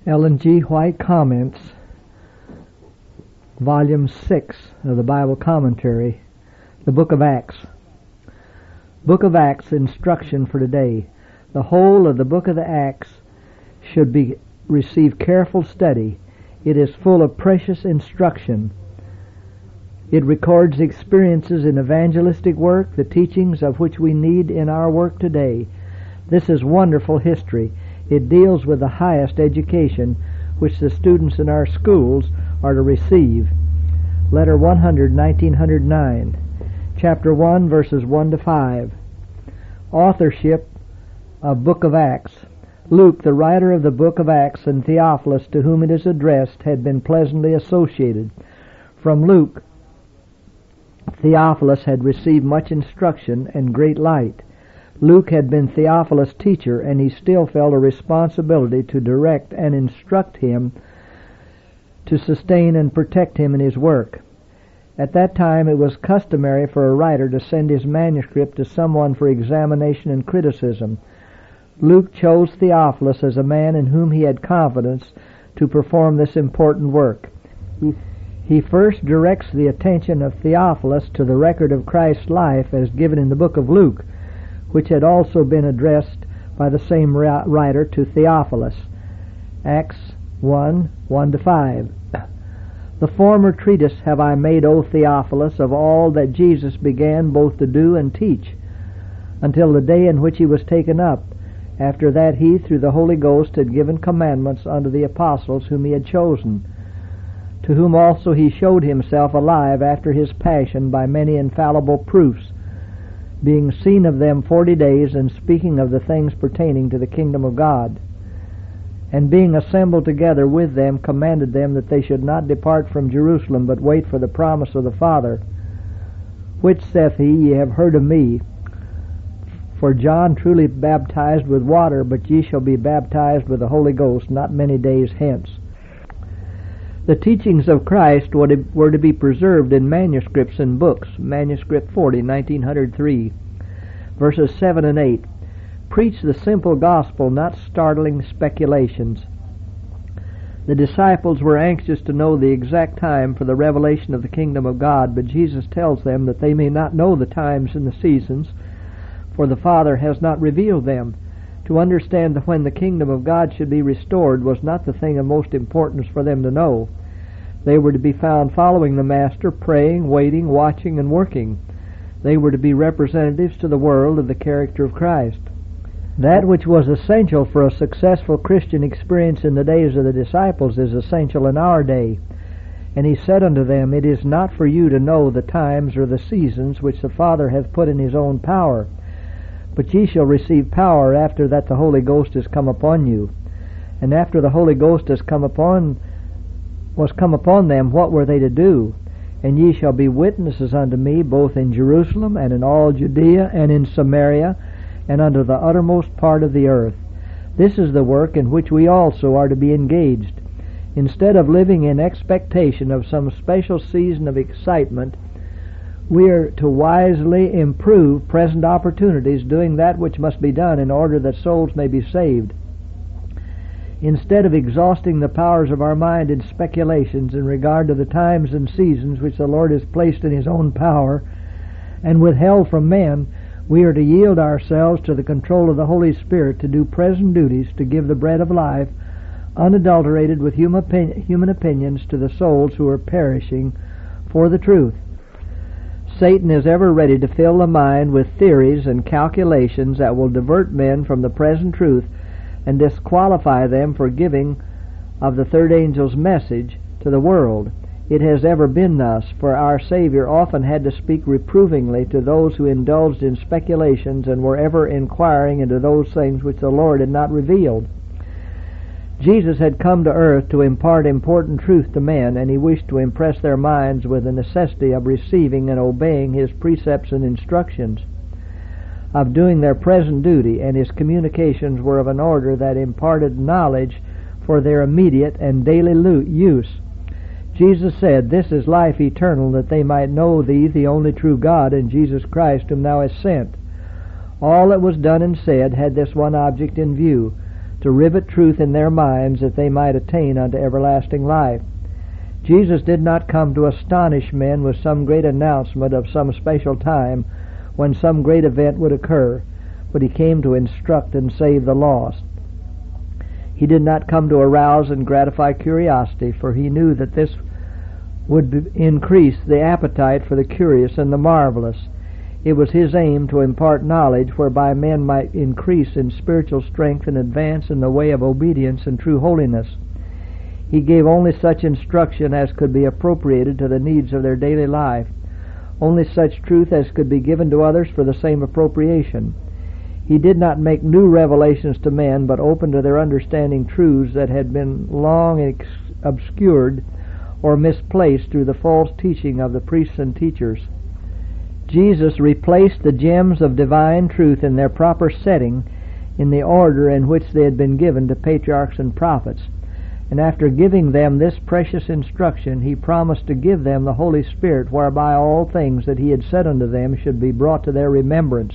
Ellen G. White Comments, Volume 6 of the Bible Commentary, the Book of Acts. Book of Acts, instruction for today. The whole of the Book of the Acts should receive careful study. It is full of precious instruction. It records experiences in evangelistic work, the teachings of which we need in our work today. This is wonderful history. It deals with the highest education which the students in our schools are to receive. Letter 100, 1909. Chapter 1, verses 1 to 5. Authorship of Book of Acts. Luke, the writer of the Book of Acts, and Theophilus, to whom it is addressed, had been pleasantly associated. From Luke, Theophilus had received much instruction and great light. Luke had been Theophilus' teacher, and he still felt a responsibility to direct and instruct him, to sustain and protect him in his work. At that time it was customary for a writer to send his manuscript to someone for examination and criticism. Luke chose Theophilus as a man in whom he had confidence to perform this important work. He first directs the attention of Theophilus to the record of Christ's life as given in the book of Luke, which had also been addressed by the same writer to Theophilus. Acts 1, 1 to 5. The former treatise have I made, O Theophilus, of all that Jesus began both to do and teach, until the day in which he was taken up. After that he, through the Holy Ghost, had given commandments unto the apostles whom he had chosen, to whom also he showed himself alive after his passion by many infallible proofs, being seen of them 40 days, and speaking of the things pertaining to the kingdom of God. And being assembled together with them, commanded them that they should not depart from Jerusalem, but wait for the promise of the Father, which, saith he, ye have heard of me. For John truly baptized with water, but ye shall be baptized with the Holy Ghost not many days hence. The teachings of Christ were to be preserved in manuscripts and books. Manuscript 40, 1903, verses 7 and 8. Preach the simple gospel, not startling speculations. The disciples were anxious to know the exact time for the revelation of the kingdom of God, but Jesus tells them that they may not know the times and the seasons, for the Father has not revealed them. To understand when the kingdom of God should be restored was not the thing of most importance for them to know. They were to be found following the Master, praying, waiting, watching, and working. They were to be representatives to the world of the character of Christ. That which was essential for a successful Christian experience in the days of the disciples is essential in our day. And he said unto them, It is not for you to know the times or the seasons which the Father hath put in his own power, but ye shall receive power after that the Holy Ghost is come upon you. And after the Holy Ghost was come upon them, what were they to do? And ye shall be witnesses unto me, both in Jerusalem, and in all Judea, and in Samaria, and unto the uttermost part of the earth. This is the work in which we also are to be engaged. Instead of living in expectation of some special season of excitement, we are to wisely improve present opportunities, doing that which must be done in order that souls may be saved. Instead of exhausting the powers of our mind in speculations in regard to the times and seasons which the Lord has placed in his own power and withheld from men, we are to yield ourselves to the control of the Holy Spirit to do present duties, to give the bread of life, unadulterated with human opinions, to the souls who are perishing for the truth. Satan is ever ready to fill the mind with theories and calculations that will divert men from the present truth and disqualify them for giving of the third angel's message to the world. It has ever been thus, for our Savior often had to speak reprovingly to those who indulged in speculations and were ever inquiring into those things which the Lord had not revealed. Jesus had come to earth to impart important truth to men, and he wished to impress their minds with the necessity of receiving and obeying his precepts and instructions, of doing their present duty, and his communications were of an order that imparted knowledge for their immediate and daily use. Jesus said, This is life eternal, that they might know thee, the only true God, and Jesus Christ, whom thou hast sent. All that was done and said had this one object in view, to rivet truth in their minds that they might attain unto everlasting life. Jesus did not come to astonish men with some great announcement of some special time when some great event would occur, but he came to instruct and save the lost. He did not come to arouse and gratify curiosity, for he knew that this would increase the appetite for the curious and the marvelous. It was his aim to impart knowledge whereby men might increase in spiritual strength and advance in the way of obedience and true holiness. He gave only such instruction as could be appropriated to the needs of their daily life, only such truth as could be given to others for the same appropriation. He did not make new revelations to men, but opened to their understanding truths that had been long obscured or misplaced through the false teaching of the priests and teachers. Jesus replaced the gems of divine truth in their proper setting in the order in which they had been given to patriarchs and prophets. And after giving them this precious instruction, he promised to give them the Holy Spirit, whereby all things that he had said unto them should be brought to their remembrance.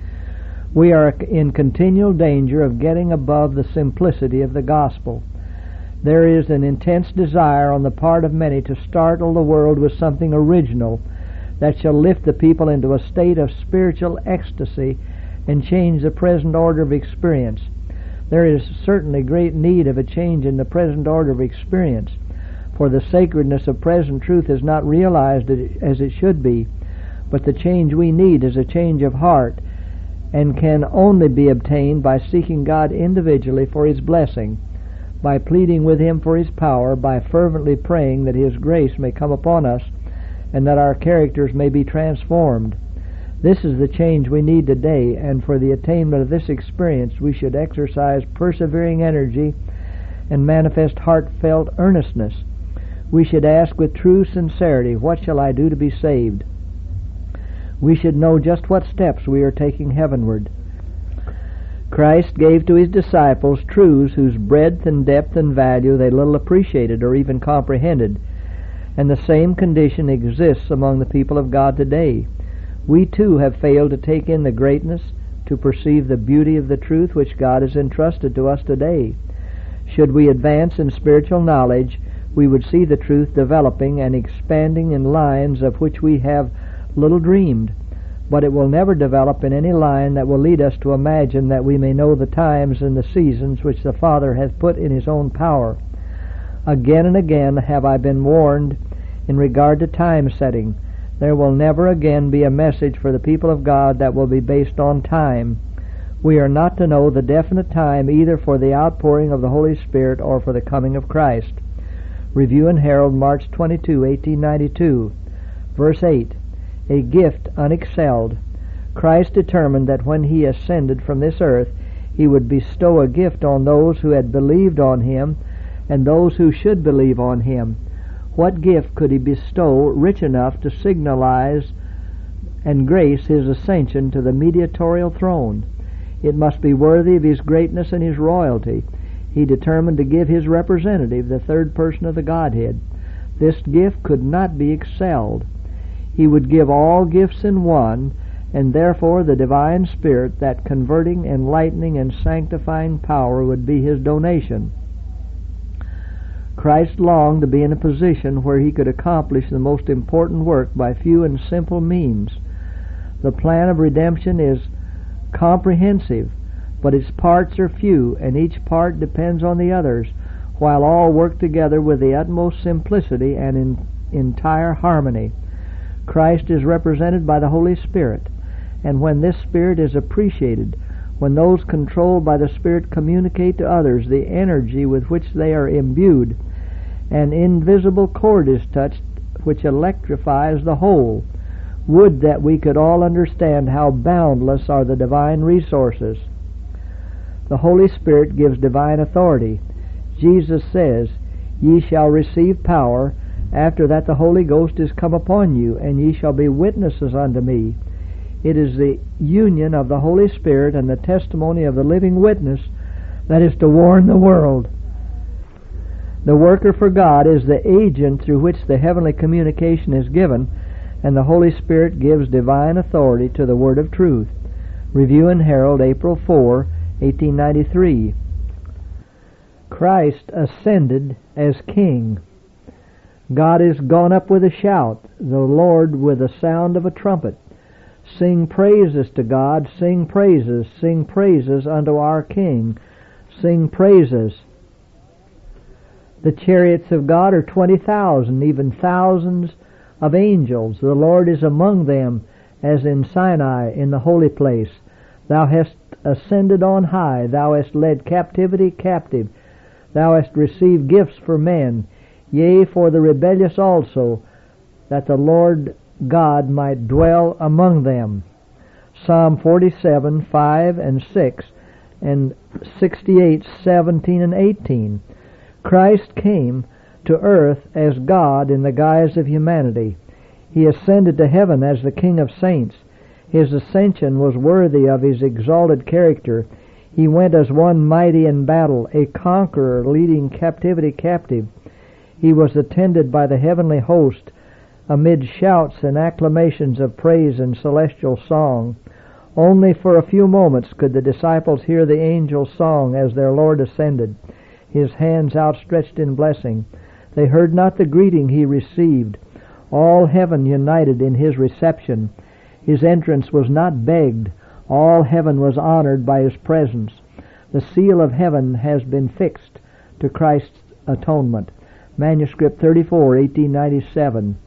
We are in continual danger of getting above the simplicity of the gospel. There is an intense desire on the part of many to startle the world with something original that shall lift the people into a state of spiritual ecstasy and change the present order of experience. There is certainly great need of a change in the present order of experience, for the sacredness of present truth is not realized as it should be, but the change we need is a change of heart, and can only be obtained by seeking God individually for his blessing, by pleading with him for his power, by fervently praying that his grace may come upon us, and that our characters may be transformed. This is the change we need today, and for the attainment of this experience we should exercise persevering energy and manifest heartfelt earnestness. We should ask with true sincerity, "What shall I do to be saved?" We should know just what steps we are taking heavenward. Christ gave to his disciples truths whose breadth and depth and value they little appreciated or even comprehended, and the same condition exists among the people of God today. We too have failed to take in the greatness, to perceive the beauty of the truth which God has entrusted to us today. Should we advance in spiritual knowledge, we would see the truth developing and expanding in lines of which we have little dreamed, but it will never develop in any line that will lead us to imagine that we may know the times and the seasons which the Father hath put in his own power. Again and again have I been warned in regard to time setting. There will never again be a message for the people of God that will be based on time. We are not to know the definite time either for the outpouring of the Holy Spirit or for the coming of Christ. Review and Herald, March 22, 1892. Verse 8. A gift unexcelled. Christ determined that when he ascended from this earth, he would bestow a gift on those who had believed on him and those who should believe on him. What gift could he bestow rich enough to signalize and grace his ascension to the mediatorial throne? It must be worthy of his greatness and his royalty. He determined to give his representative, the third person of the Godhead. This gift could not be excelled. He would give all gifts in one, and therefore the divine Spirit, that converting, enlightening, and sanctifying power, would be his donation. Christ longed to be in a position where he could accomplish the most important work by few and simple means. The plan of redemption is comprehensive, but its parts are few, and each part depends on the others, while all work together with the utmost simplicity and in entire harmony. Christ is represented by the Holy Spirit, and when this Spirit is appreciated, when those controlled by the Spirit communicate to others the energy with which they are imbued, an invisible cord is touched which electrifies the whole. Would that we could all understand how boundless are the divine resources. The Holy Spirit gives divine authority. Jesus says, "Ye shall receive power, after that the Holy Ghost is come upon you, and ye shall be witnesses unto me." It is the union of the Holy Spirit and the testimony of the living witness that is to warn the world. The worker for God is the agent through which the heavenly communication is given, and the Holy Spirit gives divine authority to the word of truth. Review and Herald, April 4, 1893. Christ ascended as King. God is gone up with a shout, the Lord with the sound of a trumpet. Sing praises to God, sing praises unto our King, sing praises. The chariots of God are 20,000, even thousands of angels. The Lord is among them, as in Sinai, in the holy place. Thou hast ascended on high, thou hast led captivity captive, thou hast received gifts for men, yea, for the rebellious also, that the Lord God might dwell among them. Psalm 47, 5 and 6, and 68, 17 and 18. Christ came to earth as God in the guise of humanity. He ascended to heaven as the King of saints. His ascension was worthy of his exalted character. He went as one mighty in battle, a conqueror leading captivity captive. He was attended by the heavenly host amid shouts and acclamations of praise and celestial song. Only for a few moments could the disciples hear the angels' song as their Lord ascended, his hands outstretched in blessing. They heard not the greeting he received. All heaven united in his reception. His entrance was not begged. All heaven was honored by his presence. The seal of heaven has been fixed to Christ's atonement. Manuscript 34, 1897.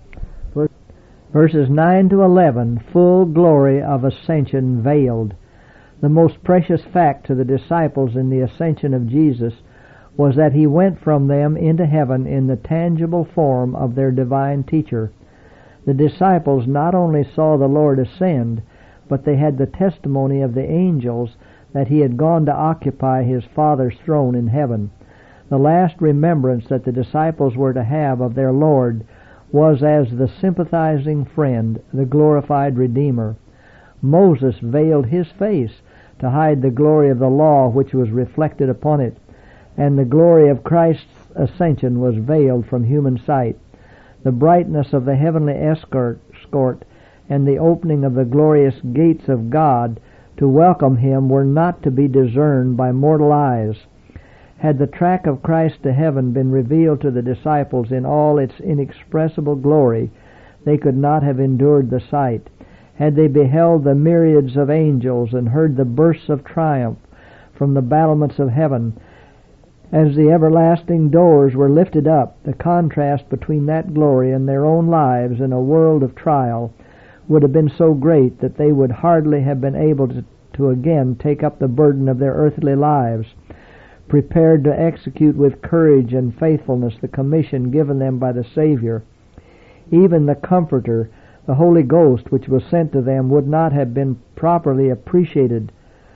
Verses 9 to 11, full glory of ascension veiled. The most precious fact to the disciples in the ascension of Jesus was that he went from them into heaven in the tangible form of their divine teacher. The disciples not only saw the Lord ascend, but they had the testimony of the angels that he had gone to occupy his Father's throne in heaven. The last remembrance that the disciples were to have of their Lord was as the sympathizing friend, the glorified Redeemer. Moses veiled his face to hide the glory of the law which was reflected upon it, and the glory of Christ's ascension was veiled from human sight. The brightness of the heavenly escort and the opening of the glorious gates of God to welcome him were not to be discerned by mortal eyes. Had the track of Christ to heaven been revealed to the disciples in all its inexpressible glory, they could not have endured the sight. Had they beheld the myriads of angels and heard the bursts of triumph from the battlements of heaven, as the everlasting doors were lifted up, the contrast between that glory and their own lives in a world of trial would have been so great that they would hardly have been able to again take up the burden of their earthly lives, prepared to execute with courage and faithfulness the commission given them by the Savior. Even the Comforter, the Holy Ghost, which was sent to them, would not have been properly appreciated,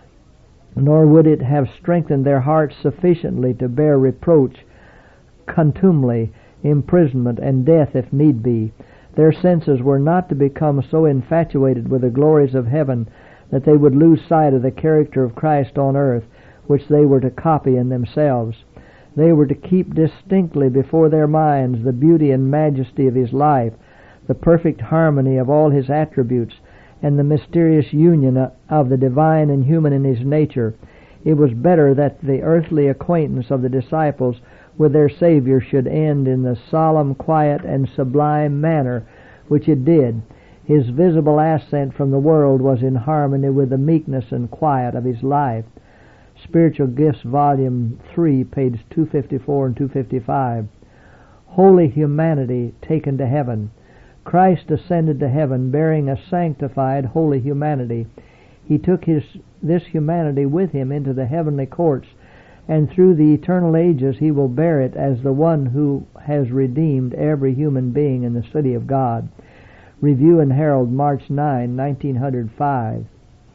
nor would it have strengthened their hearts sufficiently to bear reproach, contumely, imprisonment, and death if need be. Their senses were not to become so infatuated with the glories of heaven that they would lose sight of the character of Christ on earth, which they were to copy in themselves. They were to keep distinctly before their minds the beauty and majesty of his life, the perfect harmony of all his attributes, and the mysterious union of the divine and human in his nature. It was better that the earthly acquaintance of the disciples with their Savior should end in the solemn, quiet, and sublime manner which it did. His visible ascent from the world was in harmony with the meekness and quiet of his life. Spiritual Gifts, Volume 3, page 254 and 255. Holy humanity taken to heaven. Christ ascended to heaven bearing a sanctified, holy humanity. He took this humanity with him into the heavenly courts, and through the eternal ages he will bear it as the one who has redeemed every human being in the city of God. Review and Herald, March 9, 1905.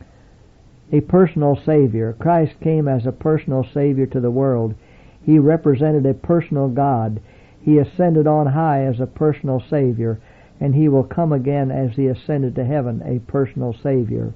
A personal Savior. Christ came as a personal Savior to the world. He represented a personal God. He ascended on high as a personal Savior, and he will come again as he ascended to heaven, a personal Savior.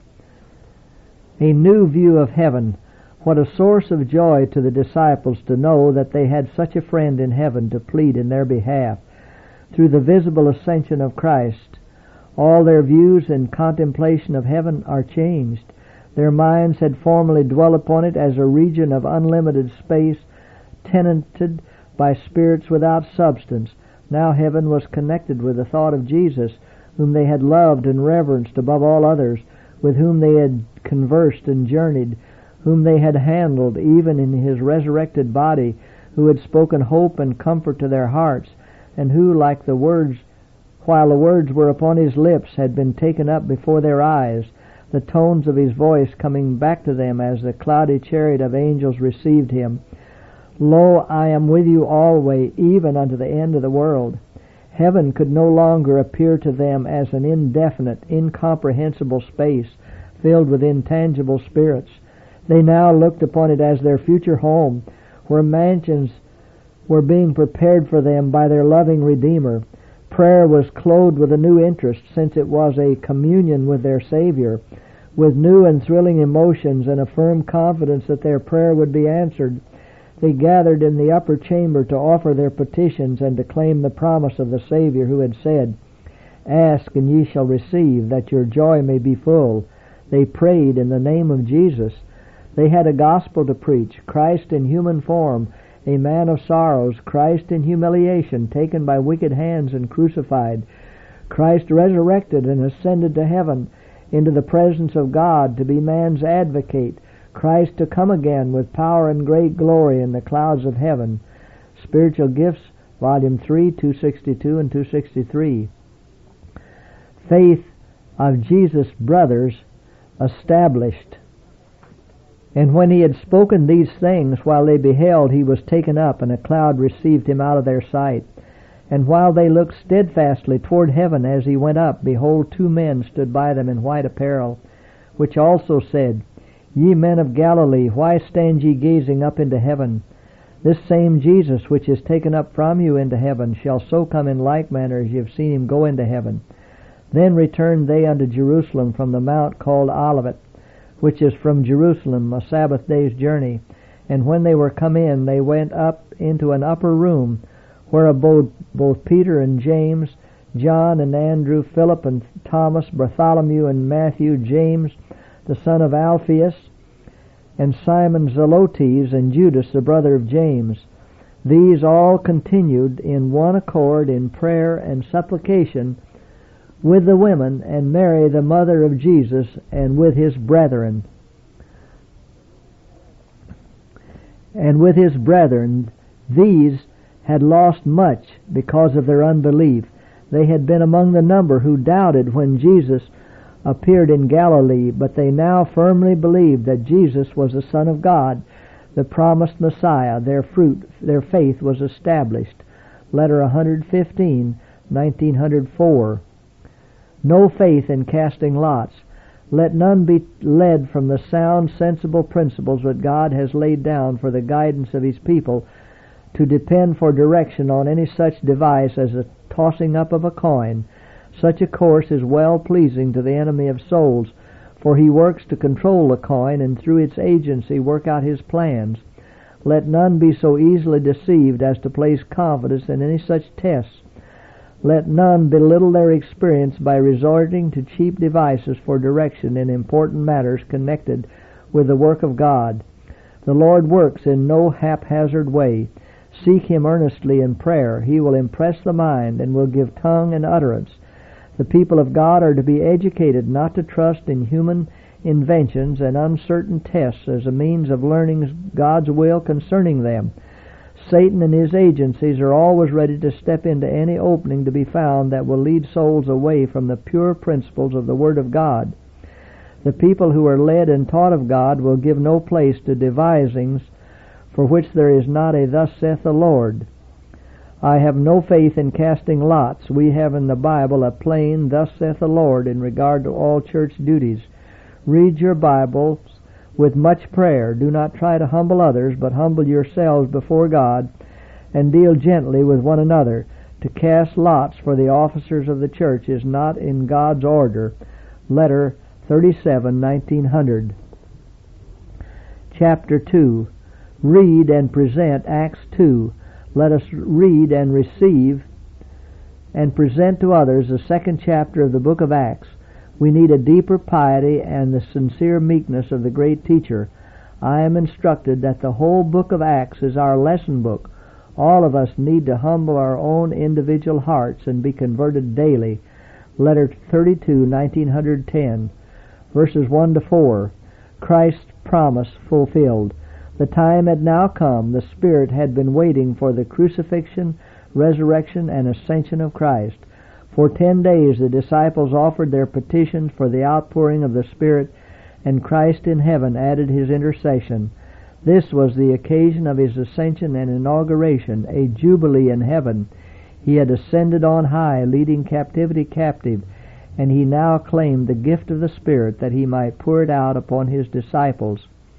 A new view of heaven. What a source of joy to the disciples to know that they had such a friend in heaven to plead in their behalf. Through the visible ascension of Christ, all their views and contemplation of heaven are changed. Their minds had formerly dwelt upon it as a region of unlimited space, tenanted by spirits without substance. Now heaven was connected with the thought of Jesus, whom they had loved and reverenced above all others, with whom they had conversed and journeyed, whom they had handled even in his resurrected body, who had spoken hope and comfort to their hearts, and who, like the words, while the words were upon his lips, had been taken up before their eyes, the tones of his voice coming back to them as the cloudy chariot of angels received him. Lo, I am with you always, even unto the end of the world. Heaven could no longer appear to them as an indefinite, incomprehensible space filled with intangible spirits. They now looked upon it as their future home, where mansions were being prepared for them by their loving Redeemer. Prayer was clothed with a new interest, since it was a communion with their Savior. With new and thrilling emotions and a firm confidence that their prayer would be answered, they gathered in the upper chamber to offer their petitions and to claim the promise of the Savior, who had said, "Ask, and ye shall receive, that your joy may be full." They prayed in the name of Jesus. They had a gospel to preach, Christ in human form, a man of sorrows, Christ in humiliation, taken by wicked hands and crucified, Christ resurrected and ascended to heaven, into the presence of God to be man's advocate, Christ to come again with power and great glory in the clouds of heaven. Spiritual Gifts, Volume 3, 262 and 263. Faith of Jesus' brothers established. And when he had spoken these things, while they beheld, he was taken up, and a cloud received him out of their sight. And while they looked steadfastly toward heaven as he went up, behold, two men stood by them in white apparel, which also said, Ye men of Galilee, why stand ye gazing up into heaven? This same Jesus, which is taken up from you into heaven, shall so come in like manner as ye have seen him go into heaven. Then returned they unto Jerusalem from the mount called Olivet, which is from Jerusalem a Sabbath day's journey. And when they were come in, they went up into an upper room, where abode both Peter and James, John and Andrew, Philip and Thomas, Bartholomew and Matthew, James the son of Alphaeus, and Simon Zelotes, and Judas the brother of James. These all continued in one accord in prayer and supplication with the women, and Mary the mother of Jesus, and with his brethren. These had lost much because of their unbelief. They had been among the number who doubted when Jesus appeared in Galilee, but they now firmly believed that Jesus was the Son of God, the promised Messiah. Their faith was established. Letter 115, 1904. No faith in casting lots. Let none be led from the sound, sensible principles that God has laid down for the guidance of his people to depend for direction on any such device as the tossing up of a coin. Such a course is well pleasing to the enemy of souls, for he works to control the coin and through its agency work out his plans. Let none be so easily deceived as to place confidence in any such tests. Let none belittle their experience by resorting to cheap devices for direction in important matters connected with the work of God. The Lord works in no haphazard way. Seek him earnestly in prayer. He will impress the mind and will give tongue and utterance. The people of God are to be educated not to trust in human inventions and uncertain tests as a means of learning God's will concerning them. Satan and his agencies are always ready to step into any opening to be found that will lead souls away from the pure principles of the Word of God. The people who are led and taught of God will give no place to devisings for which there is not a "Thus saith the Lord." I have no faith in casting lots. We have in the Bible a plain "Thus saith the Lord" in regard to all church duties. Read your Bibles with much prayer. Do not try to humble others, but humble yourselves before God, and deal gently with one another. To cast lots for the officers of the church is not in God's order. Letter 37, 1900. Chapter 2. Read and present Acts 2. Let us read and receive and present to others the second chapter of the book of Acts. We need a deeper piety and the sincere meekness of the great teacher. I am instructed that the whole book of Acts is our lesson book. All of us need to humble our own individual hearts and be converted daily. Letter 32, 1910, verses 1 to 4. Christ's promise fulfilled. The time had now come. The Spirit had been waiting for the crucifixion, resurrection, and ascension of Christ. For 10 days the disciples offered their petitions for the outpouring of the Spirit, and Christ in heaven added his intercession. This was the occasion of his ascension and inauguration, a jubilee in heaven. He had ascended on high, leading captivity captive, and he now claimed the gift of the Spirit that he might pour it out upon his disciples.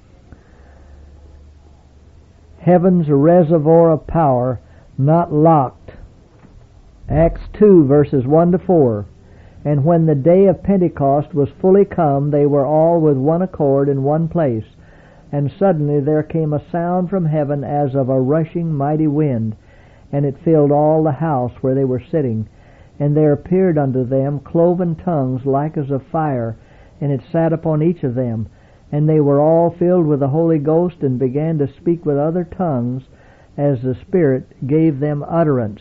Heaven's reservoir of power, not locked. Acts 2, verses 1 to 4. And when the day of Pentecost was fully come, they were all with one accord in one place. And suddenly there came a sound from heaven as of a rushing mighty wind, and it filled all the house where they were sitting. And there appeared unto them cloven tongues like as of fire, and it sat upon each of them. And they were all filled with the Holy Ghost, and began to speak with other tongues, as the Spirit gave them utterance.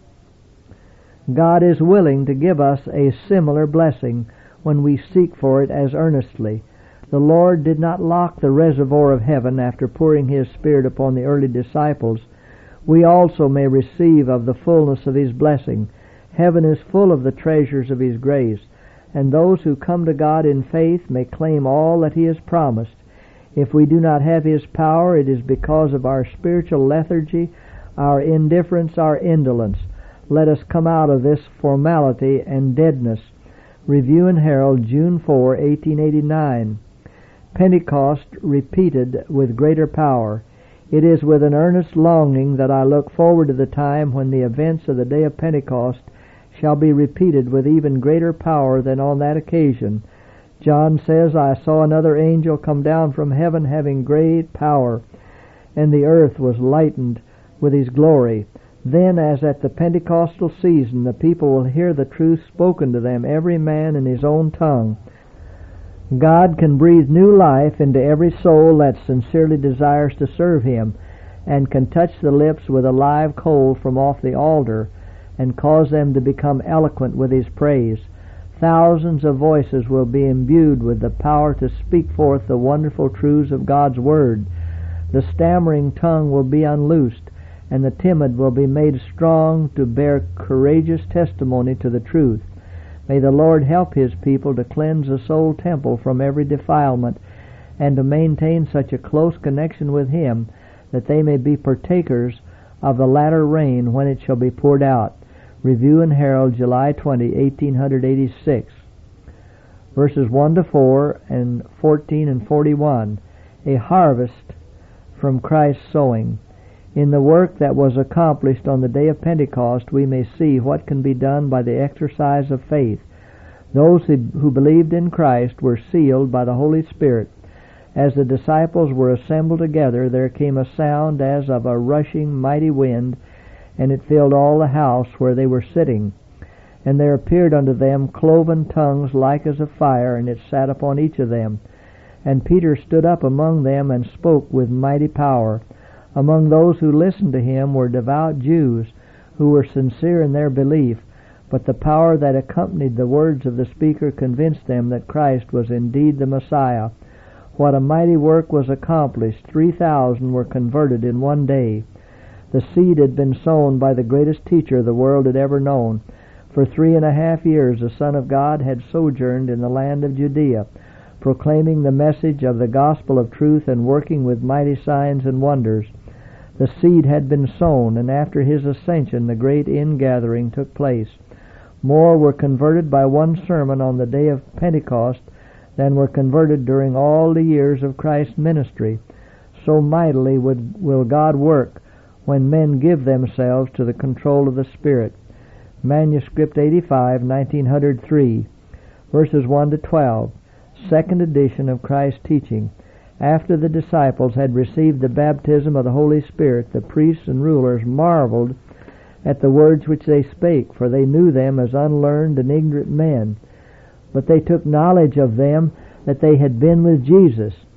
God is willing to give us a similar blessing when we seek for it as earnestly. The Lord did not lock the reservoir of heaven after pouring his Spirit upon the early disciples. We also may receive of the fullness of his blessing. Heaven is full of the treasures of his grace, and those who come to God in faith may claim all that he has promised. If we do not have his power, it is because of our spiritual lethargy, our indifference, our indolence. Let us come out of this formality and deadness. Review and Herald, June 4, 1889. Pentecost repeated with greater power. It is with an earnest longing that I look forward to the time when the events of the day of Pentecost shall be repeated with even greater power than on that occasion. John says, I saw another angel come down from heaven having great power, and the earth was lightened with his glory. Then, as at the Pentecostal season, the people will hear the truth spoken to them, every man in his own tongue. God can breathe new life into every soul that sincerely desires to serve him, and can touch the lips with a live coal from off the altar, and cause them to become eloquent with his praise. Thousands of voices will be imbued with the power to speak forth the wonderful truths of God's Word. The stammering tongue will be unloosed, and the timid will be made strong to bear courageous testimony to the truth. May the Lord help his people to cleanse the soul temple from every defilement, and to maintain such a close connection with him that they may be partakers of the latter rain when it shall be poured out. Review and Herald, July 20, 1886. Verses 1 to 4 and 14 and 41. A harvest from Christ's sowing. In the work that was accomplished on the day of Pentecost, we may see what can be done by the exercise of faith. Those who believed in Christ were sealed by the Holy Spirit. As the disciples were assembled together, there came a sound as of a rushing mighty wind, and it filled all the house where they were sitting. And there appeared unto them cloven tongues like as of fire, and it sat upon each of them. And Peter stood up among them and spoke with mighty power. Among those who listened to him were devout Jews, who were sincere in their belief, but the power that accompanied the words of the speaker convinced them that Christ was indeed the Messiah. What a mighty work was accomplished! 3,000 were converted in one day. The seed had been sown by the greatest teacher the world had ever known. For 3.5 years the Son of God had sojourned in the land of Judea, proclaiming the message of the gospel of truth and working with mighty signs and wonders. The seed had been sown, and after his ascension the great ingathering took place. More were converted by one sermon on the day of Pentecost than were converted during all the years of Christ's ministry. So mightily will God work when men give themselves to the control of the Spirit. Manuscript 85, 1903, verses 1 to 12. Second edition of Christ's teaching. After the disciples had received the baptism of the Holy Spirit, the priests and rulers marveled at the words which they spake, for they knew them as unlearned and ignorant men. But they took knowledge of them that they had been with Jesus.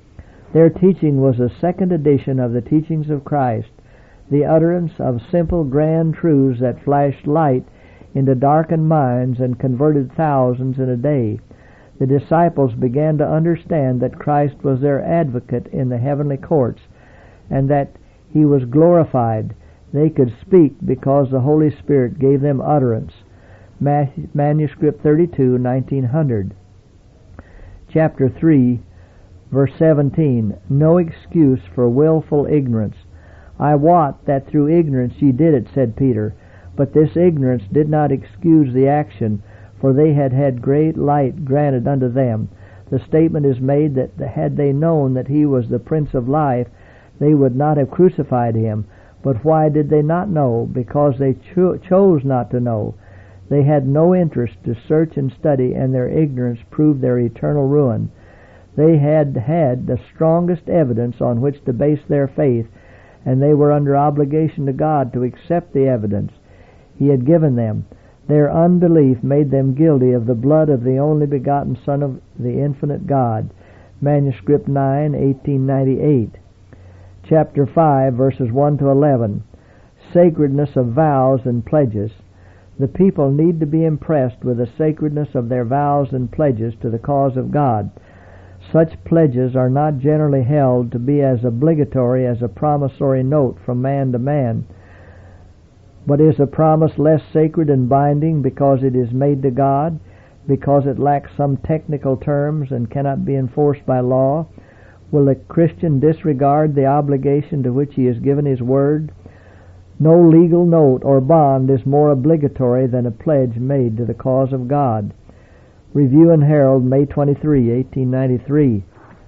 Their teaching was a second edition of the teachings of Christ, the utterance of simple, grand truths that flashed light into darkened minds and converted thousands in a day. The disciples began to understand that Christ was their advocate in the heavenly courts, and that he was glorified. They could speak because the Holy Spirit gave them utterance. Manuscript 32, 1900. Chapter 3, verse 17. No excuse for willful ignorance. I wot that through ignorance ye did it, said Peter. But this ignorance did not excuse the action, for they had had great light granted unto them. The statement is made that had they known that he was the Prince of Life, they would not have crucified him. But why did they not know? Because they chose not to know. They had no interest to search and study, and their ignorance proved their eternal ruin. They had had the strongest evidence on which to base their faith, and they were under obligation to God to accept the evidence he had given them. Their unbelief made them guilty of the blood of the only begotten Son of the infinite God. Manuscript 9, 1898. Chapter 5, verses 1 to 11. Sacredness of vows and pledges. The people need to be impressed with the sacredness of their vows and pledges to the cause of God. Such pledges are not generally held to be as obligatory as a promissory note from man to man. But is a promise less sacred and binding because it is made to God, because it lacks some technical terms and cannot be enforced by law? Will a Christian disregard the obligation to which he has given his word? No legal note or bond is more obligatory than a pledge made to the cause of God. Review and Herald, May 23, 1893.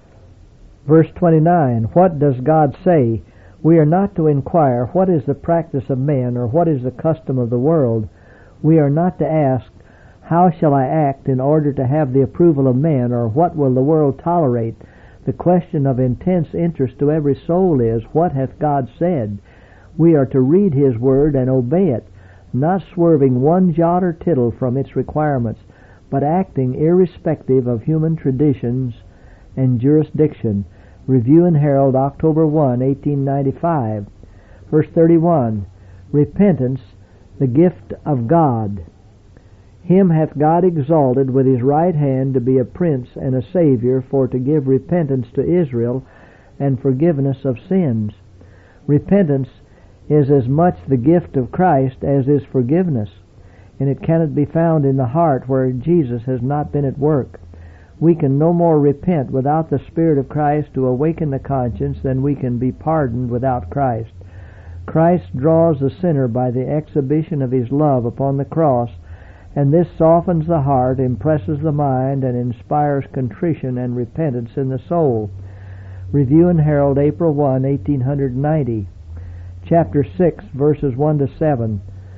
Verse 29. What does God say? We are not to inquire what is the practice of men or what is the custom of the world. We are not to ask, how shall I act in order to have the approval of men, or what will the world tolerate? The question of intense interest to every soul is, what hath God said? We are to read his word and obey it, not swerving one jot or tittle from its requirements, but acting irrespective of human traditions and jurisdiction. Review and Herald, October 1, 1895. Verse 31. Repentance, the gift of God. Him hath God exalted with his right hand to be a prince and a Savior, for to give repentance to Israel and forgiveness of sins. Repentance is as much the gift of Christ as is forgiveness, and it cannot be found in the heart where Jesus has not been at work. We can no more repent without the Spirit of Christ to awaken the conscience than we can be pardoned without Christ. Christ draws the sinner by the exhibition of his love upon the cross, and this softens the heart, impresses the mind, and inspires contrition and repentance in the soul. Review and Herald, April 1, 1890. Chapter 6, verses 1 to 7.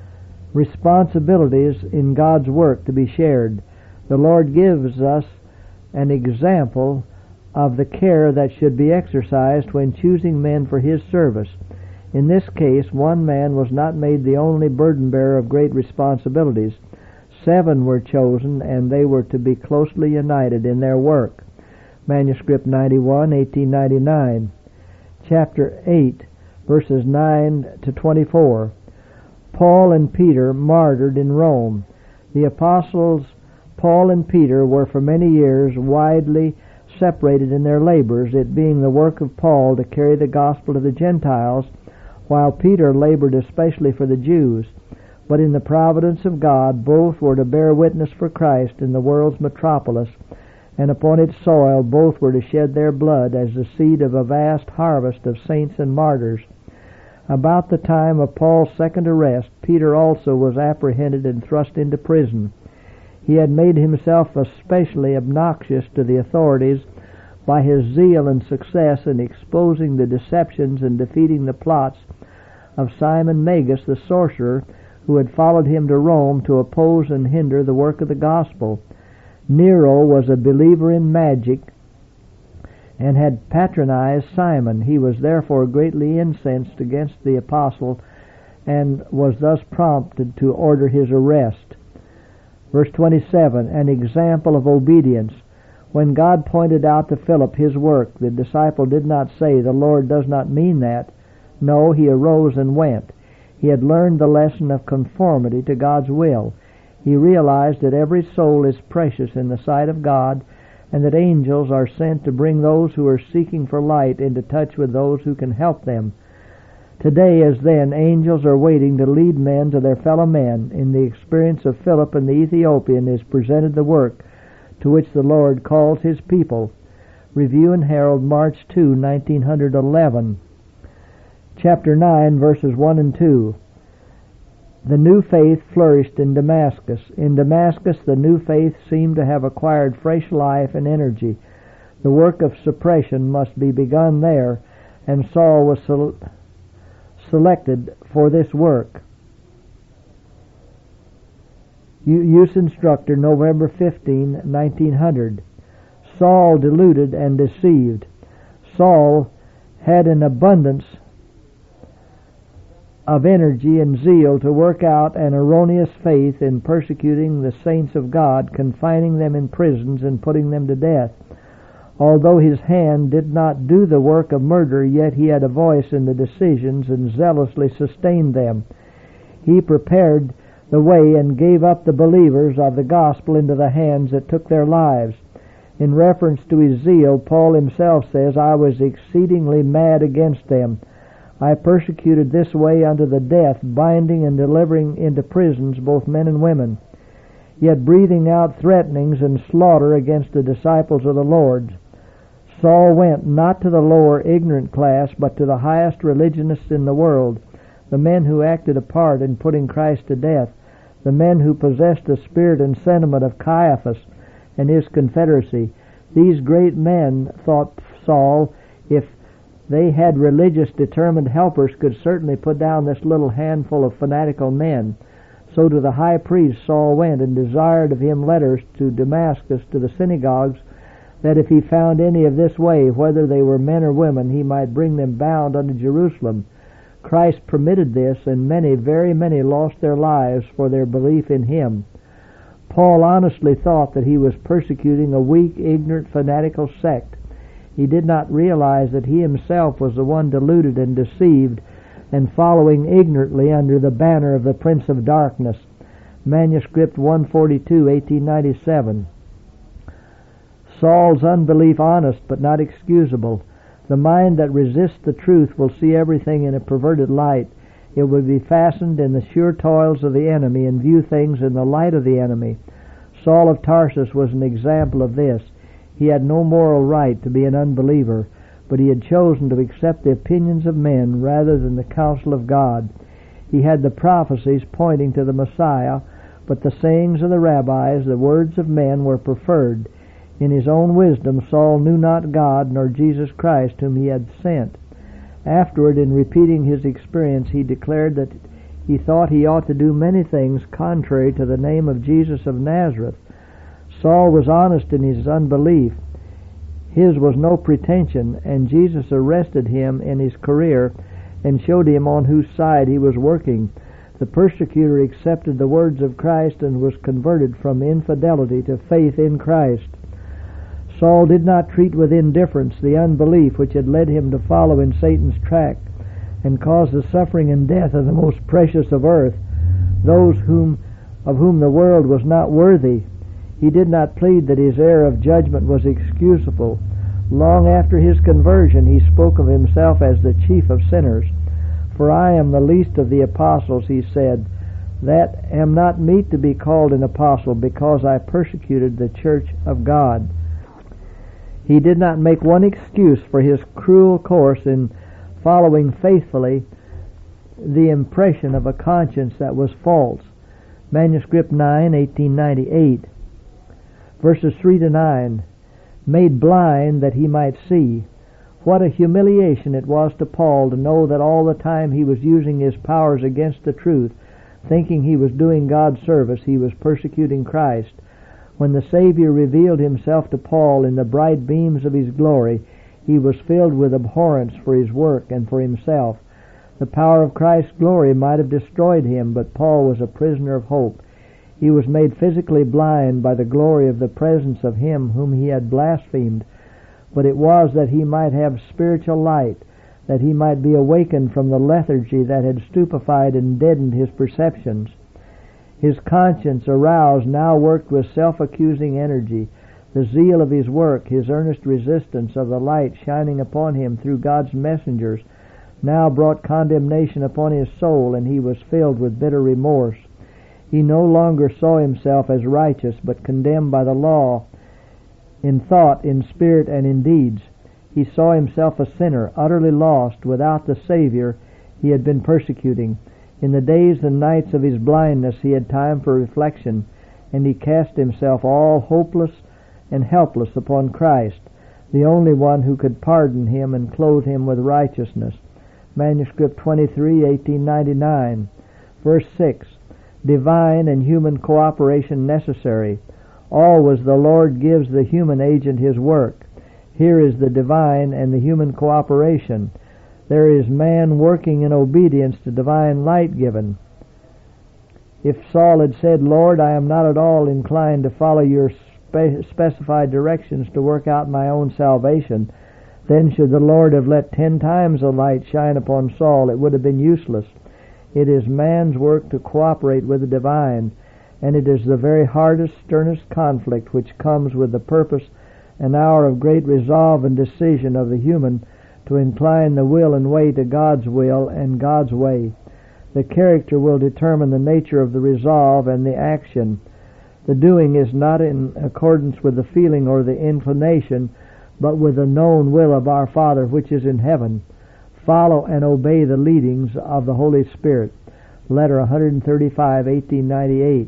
Responsibilities in God's work to be shared. The Lord gives us an example of the care that should be exercised when choosing men for his service. In this case, one man was not made the only burden-bearer of great responsibilities. 7 were chosen, and they were to be closely united in their work. Manuscript 91, 1899. Chapter 8, verses 9 to 24. Paul and Peter martyred in Rome. The apostles Paul and Peter were for many years widely separated in their labors, it being the work of Paul to carry the gospel to the Gentiles, while Peter labored especially for the Jews. But in the providence of God, both were to bear witness for Christ in the world's metropolis, and upon its soil both were to shed their blood as the seed of a vast harvest of saints and martyrs. About the time of Paul's second arrest, Peter also was apprehended and thrust into prison. He had made himself especially obnoxious to the authorities by his zeal and success in exposing the deceptions and defeating the plots of Simon Magus the sorcerer, who had followed him to Rome to oppose and hinder the work of the gospel. Nero was a believer in magic and had patronized Simon. He was therefore greatly incensed against the apostle and was thus prompted to order his arrest. Verse 27, an example of obedience. When God pointed out to Philip his work, the disciple did not say, "The Lord does not mean that." No, he arose and went. He had learned the lesson of conformity to God's will. He realized that every soul is precious in the sight of God, and that angels are sent to bring those who are seeking for light into touch with those who can help them. Today, as then, angels are waiting to lead men to their fellow men. In the experience of Philip and the Ethiopian is presented the work to which the Lord calls His people. Review and Herald, March 2, 1911. Chapter 9, verses 1 and 2. The new faith flourished in Damascus. In Damascus, the new faith seemed to have acquired fresh life and energy. The work of suppression must be begun there, and Saul was selected for this work. Use Instructor, November 15, 1900. Saul deluded and deceived. Saul had an abundance of energy and zeal to work out an erroneous faith in persecuting the saints of God, confining them in prisons and putting them to death. Although his hand did not do the work of murder, yet he had a voice in the decisions and zealously sustained them. He prepared the way and gave up the believers of the gospel into the hands that took their lives. In reference to his zeal, Paul himself says, "I was exceedingly mad against them. I persecuted this way unto the death, binding and delivering into prisons both men and women," yet breathing out threatenings and slaughter against the disciples of the Lord. Saul went not to the lower ignorant class, but to the highest religionists in the world, the men who acted a part in putting Christ to death, the men who possessed the spirit and sentiment of Caiaphas and his confederacy. These great men, thought Saul, if they had religious determined helpers, could certainly put down this little handful of fanatical men. So to the high priest Saul went, and desired of him letters to Damascus, to the synagogues, that if he found any of this way, whether they were men or women, he might bring them bound unto Jerusalem. Christ permitted this, and many, very many, lost their lives for their belief in him. Paul honestly thought that he was persecuting a weak, ignorant, fanatical sect. He did not realize that he himself was the one deluded and deceived and following ignorantly under the banner of the Prince of Darkness. Manuscript 142, 1897. Saul's unbelief honest but not excusable. The mind that resists the truth will see everything in a perverted light. It will be fastened in the sure toils of the enemy and view things in the light of the enemy. Saul of Tarsus was an example of this. He had no moral right to be an unbeliever, but he had chosen to accept the opinions of men rather than the counsel of God. He had the prophecies pointing to the Messiah, but the sayings of the rabbis, the words of men, were preferred. In his own wisdom, Saul knew not God nor Jesus Christ whom he had sent. Afterward, in repeating his experience, he declared that he thought he ought to do many things contrary to the name of Jesus of Nazareth. Saul was honest in his unbelief. His was no pretension, and Jesus arrested him in his career and showed him on whose side he was working. The persecutor accepted the words of Christ and was converted from infidelity to faith in Christ. Saul did not treat with indifference the unbelief which had led him to follow in Satan's track and cause the suffering and death of the most precious of earth, those of whom the world was not worthy. He did not plead that his error of judgment was excusable. Long after his conversion, he spoke of himself as the chief of sinners. "For I am the least of the apostles," he said, "that am not meet to be called an apostle, because I persecuted the church of God." He did not make one excuse for his cruel course in following faithfully the impression of a conscience that was false. Manuscript 9, 1898. Verses 3 to 9. Made blind that he might see. What a humiliation it was to Paul to know that all the time he was using his powers against the truth, thinking he was doing God's service, he was persecuting Christ. When the Savior revealed himself to Paul in the bright beams of his glory, he was filled with abhorrence for his work and for himself. The power of Christ's glory might have destroyed him, but Paul was a prisoner of hope. He was made physically blind by the glory of the presence of him whom he had blasphemed, but it was that he might have spiritual light, that he might be awakened from the lethargy that had stupefied and deadened his perceptions. His conscience, aroused, now worked with self-accusing energy. The zeal of his work, his earnest resistance of the light shining upon him through God's messengers, now brought condemnation upon his soul, and he was filled with bitter remorse. He no longer saw himself as righteous, but condemned by the law, in thought, in spirit, and in deeds. He saw himself a sinner, utterly lost, without the Savior he had been persecuting. In the days and nights of his blindness he had time for reflection, and he cast himself all hopeless and helpless upon Christ, the only one who could pardon him and clothe him with righteousness. Manuscript 23, 1899. Verse 6. Divine and human cooperation necessary. Always the Lord gives the human agent his work. Here is the divine and the human cooperation. There is man working in obedience to divine light given. If Saul had said, Lord, I am not at all inclined to follow your specified directions to work out my own salvation, then should the Lord have let 10 times the light shine upon Saul, it would have been useless. It is man's work to cooperate with the divine, and it is the very hardest, sternest conflict which comes with the purpose and hour of great resolve and decision of the human to incline the will and way to God's will and God's way. The character will determine the nature of the resolve and the action. The doing is not in accordance with the feeling or the inclination, but with the known will of our Father which is in heaven. Follow and obey the leadings of the Holy Spirit. Letter 135, 1898.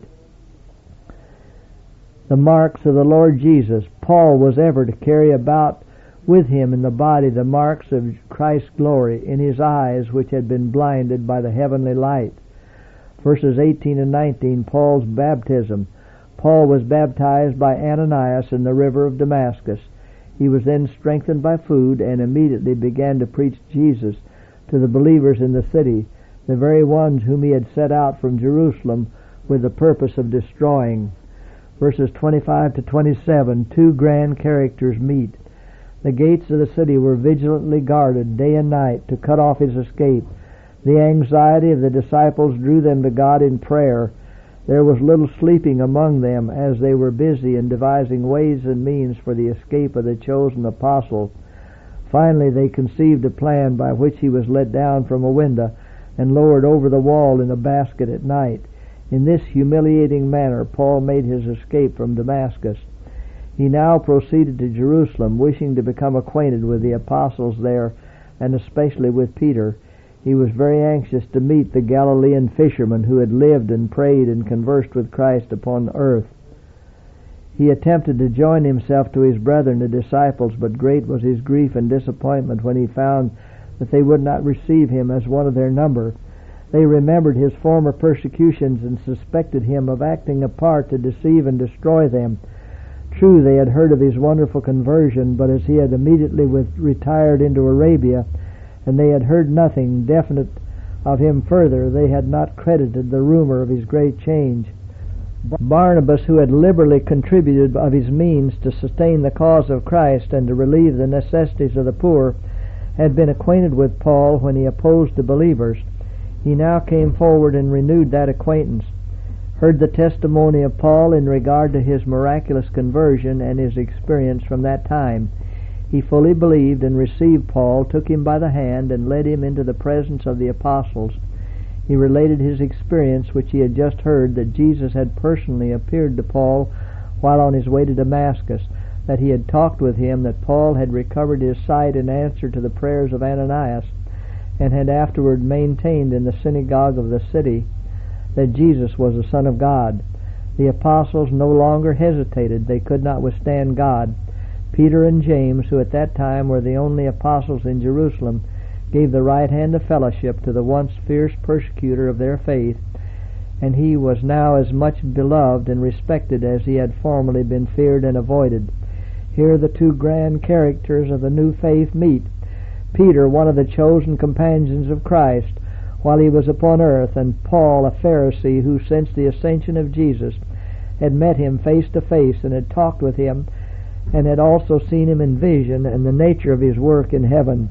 The marks of the Lord Jesus. Paul was ever to carry about with him in the body the marks of Christ's glory in his eyes which had been blinded by the heavenly light. Verses 18 and 19, Paul's baptism. Paul was baptized by Ananias in the river of Damascus. He was then strengthened by food and immediately began to preach Jesus to the believers in the city, the very ones whom he had set out from Jerusalem with the purpose of destroying. Verses 25 to 27, 2 grand characters meet. The gates of the city were vigilantly guarded day and night to cut off his escape. The anxiety of the disciples drew them to God in prayer. There was little sleeping among them as they were busy in devising ways and means for the escape of the chosen apostle. Finally they conceived a plan by which he was let down from a window and lowered over the wall in a basket at night. In this humiliating manner Paul made his escape from Damascus. He now proceeded to Jerusalem, wishing to become acquainted with the apostles there, and especially with Peter. He was very anxious to meet the Galilean fishermen who had lived and prayed and conversed with Christ upon the earth. He attempted to join himself to his brethren, the disciples, but great was his grief and disappointment when he found that they would not receive him as one of their number. They remembered his former persecutions and suspected him of acting a part to deceive and destroy them. True, they had heard of his wonderful conversion, but as he had immediately retired into Arabia, and they had heard nothing definite of him further, they had not credited the rumor of his great change. Barnabas, who had liberally contributed of his means to sustain the cause of Christ and to relieve the necessities of the poor, had been acquainted with Paul when he opposed the believers. He now came forward and renewed that acquaintance, heard the testimony of Paul in regard to his miraculous conversion and his experience from that time. He fully believed and received Paul, took him by the hand, and led him into the presence of the apostles. He related his experience, which he had just heard, that Jesus had personally appeared to Paul while on his way to Damascus, that he had talked with him, that Paul had recovered his sight in answer to the prayers of Ananias, and had afterward maintained in the synagogue of the city that Jesus was the Son of God. The apostles no longer hesitated. They could not withstand God. Peter and James, who at that time were the only apostles in Jerusalem, gave the right hand of fellowship to the once fierce persecutor of their faith, and he was now as much beloved and respected as he had formerly been feared and avoided. Here the 2 grand characters of the new faith meet. Peter, one of the chosen companions of Christ, while he was upon earth, and Paul, a Pharisee, who since the ascension of Jesus had met him face to face and had talked with him, and had also seen him in vision and the nature of his work in heaven.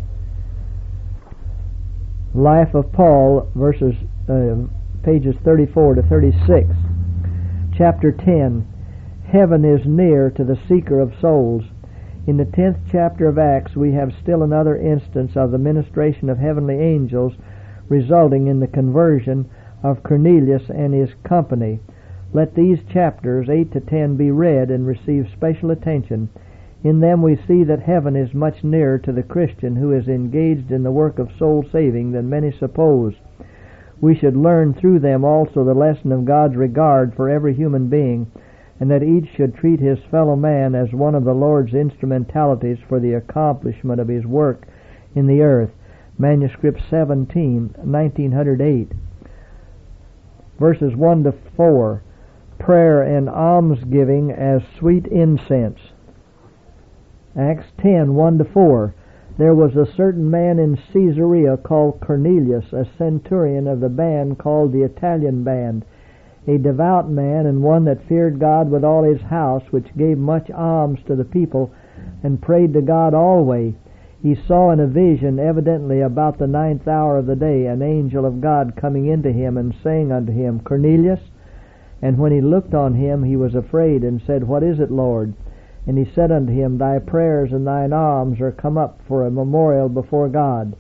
Life of Paul, pages 34 to 36. Chapter 10. Heaven is near to the seeker of souls. In the 10th chapter of Acts, we have still another instance of the ministration of heavenly angels resulting in the conversion of Cornelius and his company. Let these chapters 8 to 10 be read and receive special attention. In them we see that heaven is much nearer to the Christian who is engaged in the work of soul saving than many suppose. We should learn through them also the lesson of God's regard for every human being, and that each should treat his fellow man as one of the Lord's instrumentalities for the accomplishment of his work in the earth. Manuscript 17, 1908. Verses 1 to 4. Prayer and almsgiving as sweet incense. Acts 10, 1 to 4. There was a certain man in Caesarea called Cornelius, a centurion of the band called the Italian band, a devout man and one that feared God with all his house, which gave much alms to the people and prayed to God always. He saw in a vision, evidently about the 9th hour of the day, an angel of God coming into him and saying unto him, Cornelius. And when he looked on him, he was afraid and said, What is it, Lord? And he said unto him, Thy prayers and thine alms are come up for a memorial before God.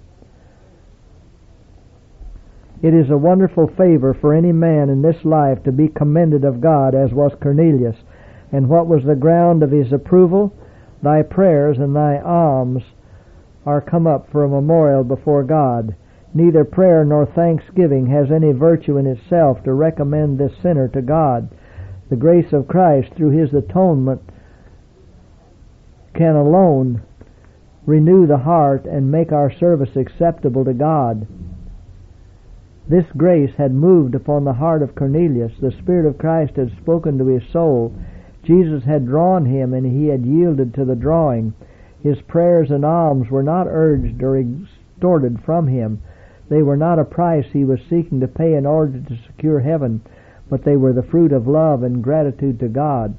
It is a wonderful favor for any man in this life to be commended of God, as was Cornelius. And what was the ground of his approval? Thy prayers and thy alms are come up for a memorial before God. Neither prayer nor thanksgiving has any virtue in itself to recommend this sinner to God. The grace of Christ through his atonement can alone renew the heart and make our service acceptable to God. This grace had moved upon the heart of Cornelius. The Spirit of Christ had spoken to his soul. Jesus had drawn him, and he had yielded to the drawing. His prayers and alms were not urged or extorted from him. They were not a price he was seeking to pay in order to secure heaven, but they were the fruit of love and gratitude to God.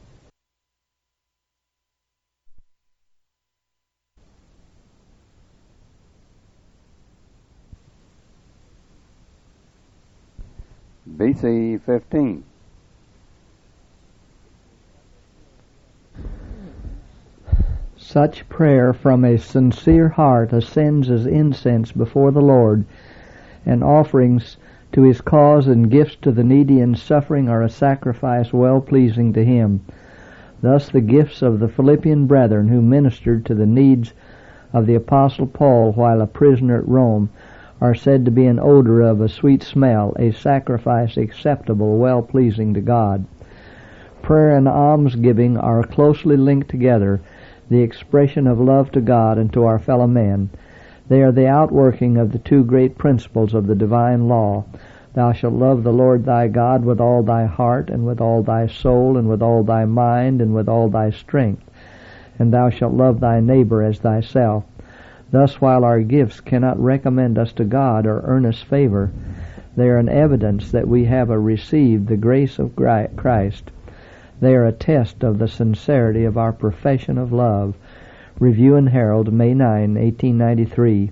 BC 15. Such prayer from a sincere heart ascends as incense before the Lord, and offerings to his cause and gifts to the needy and suffering are a sacrifice well-pleasing to him. Thus the gifts of the Philippian brethren who ministered to the needs of the Apostle Paul while a prisoner at Rome are said to be an odor of a sweet smell, a sacrifice acceptable, well-pleasing to God. Prayer and almsgiving are closely linked together, the expression of love to God and to our fellow men. They are the outworking of the two great principles of the divine law. Thou shalt love the Lord thy God with all thy heart, and with all thy soul, and with all thy mind, and with all thy strength. And thou shalt love thy neighbor as thyself. Thus, while our gifts cannot recommend us to God or earn us favor, they are an evidence that we have received the grace of Christ. They are a test of the sincerity of our profession of love. Review and Herald, May 9, 1893,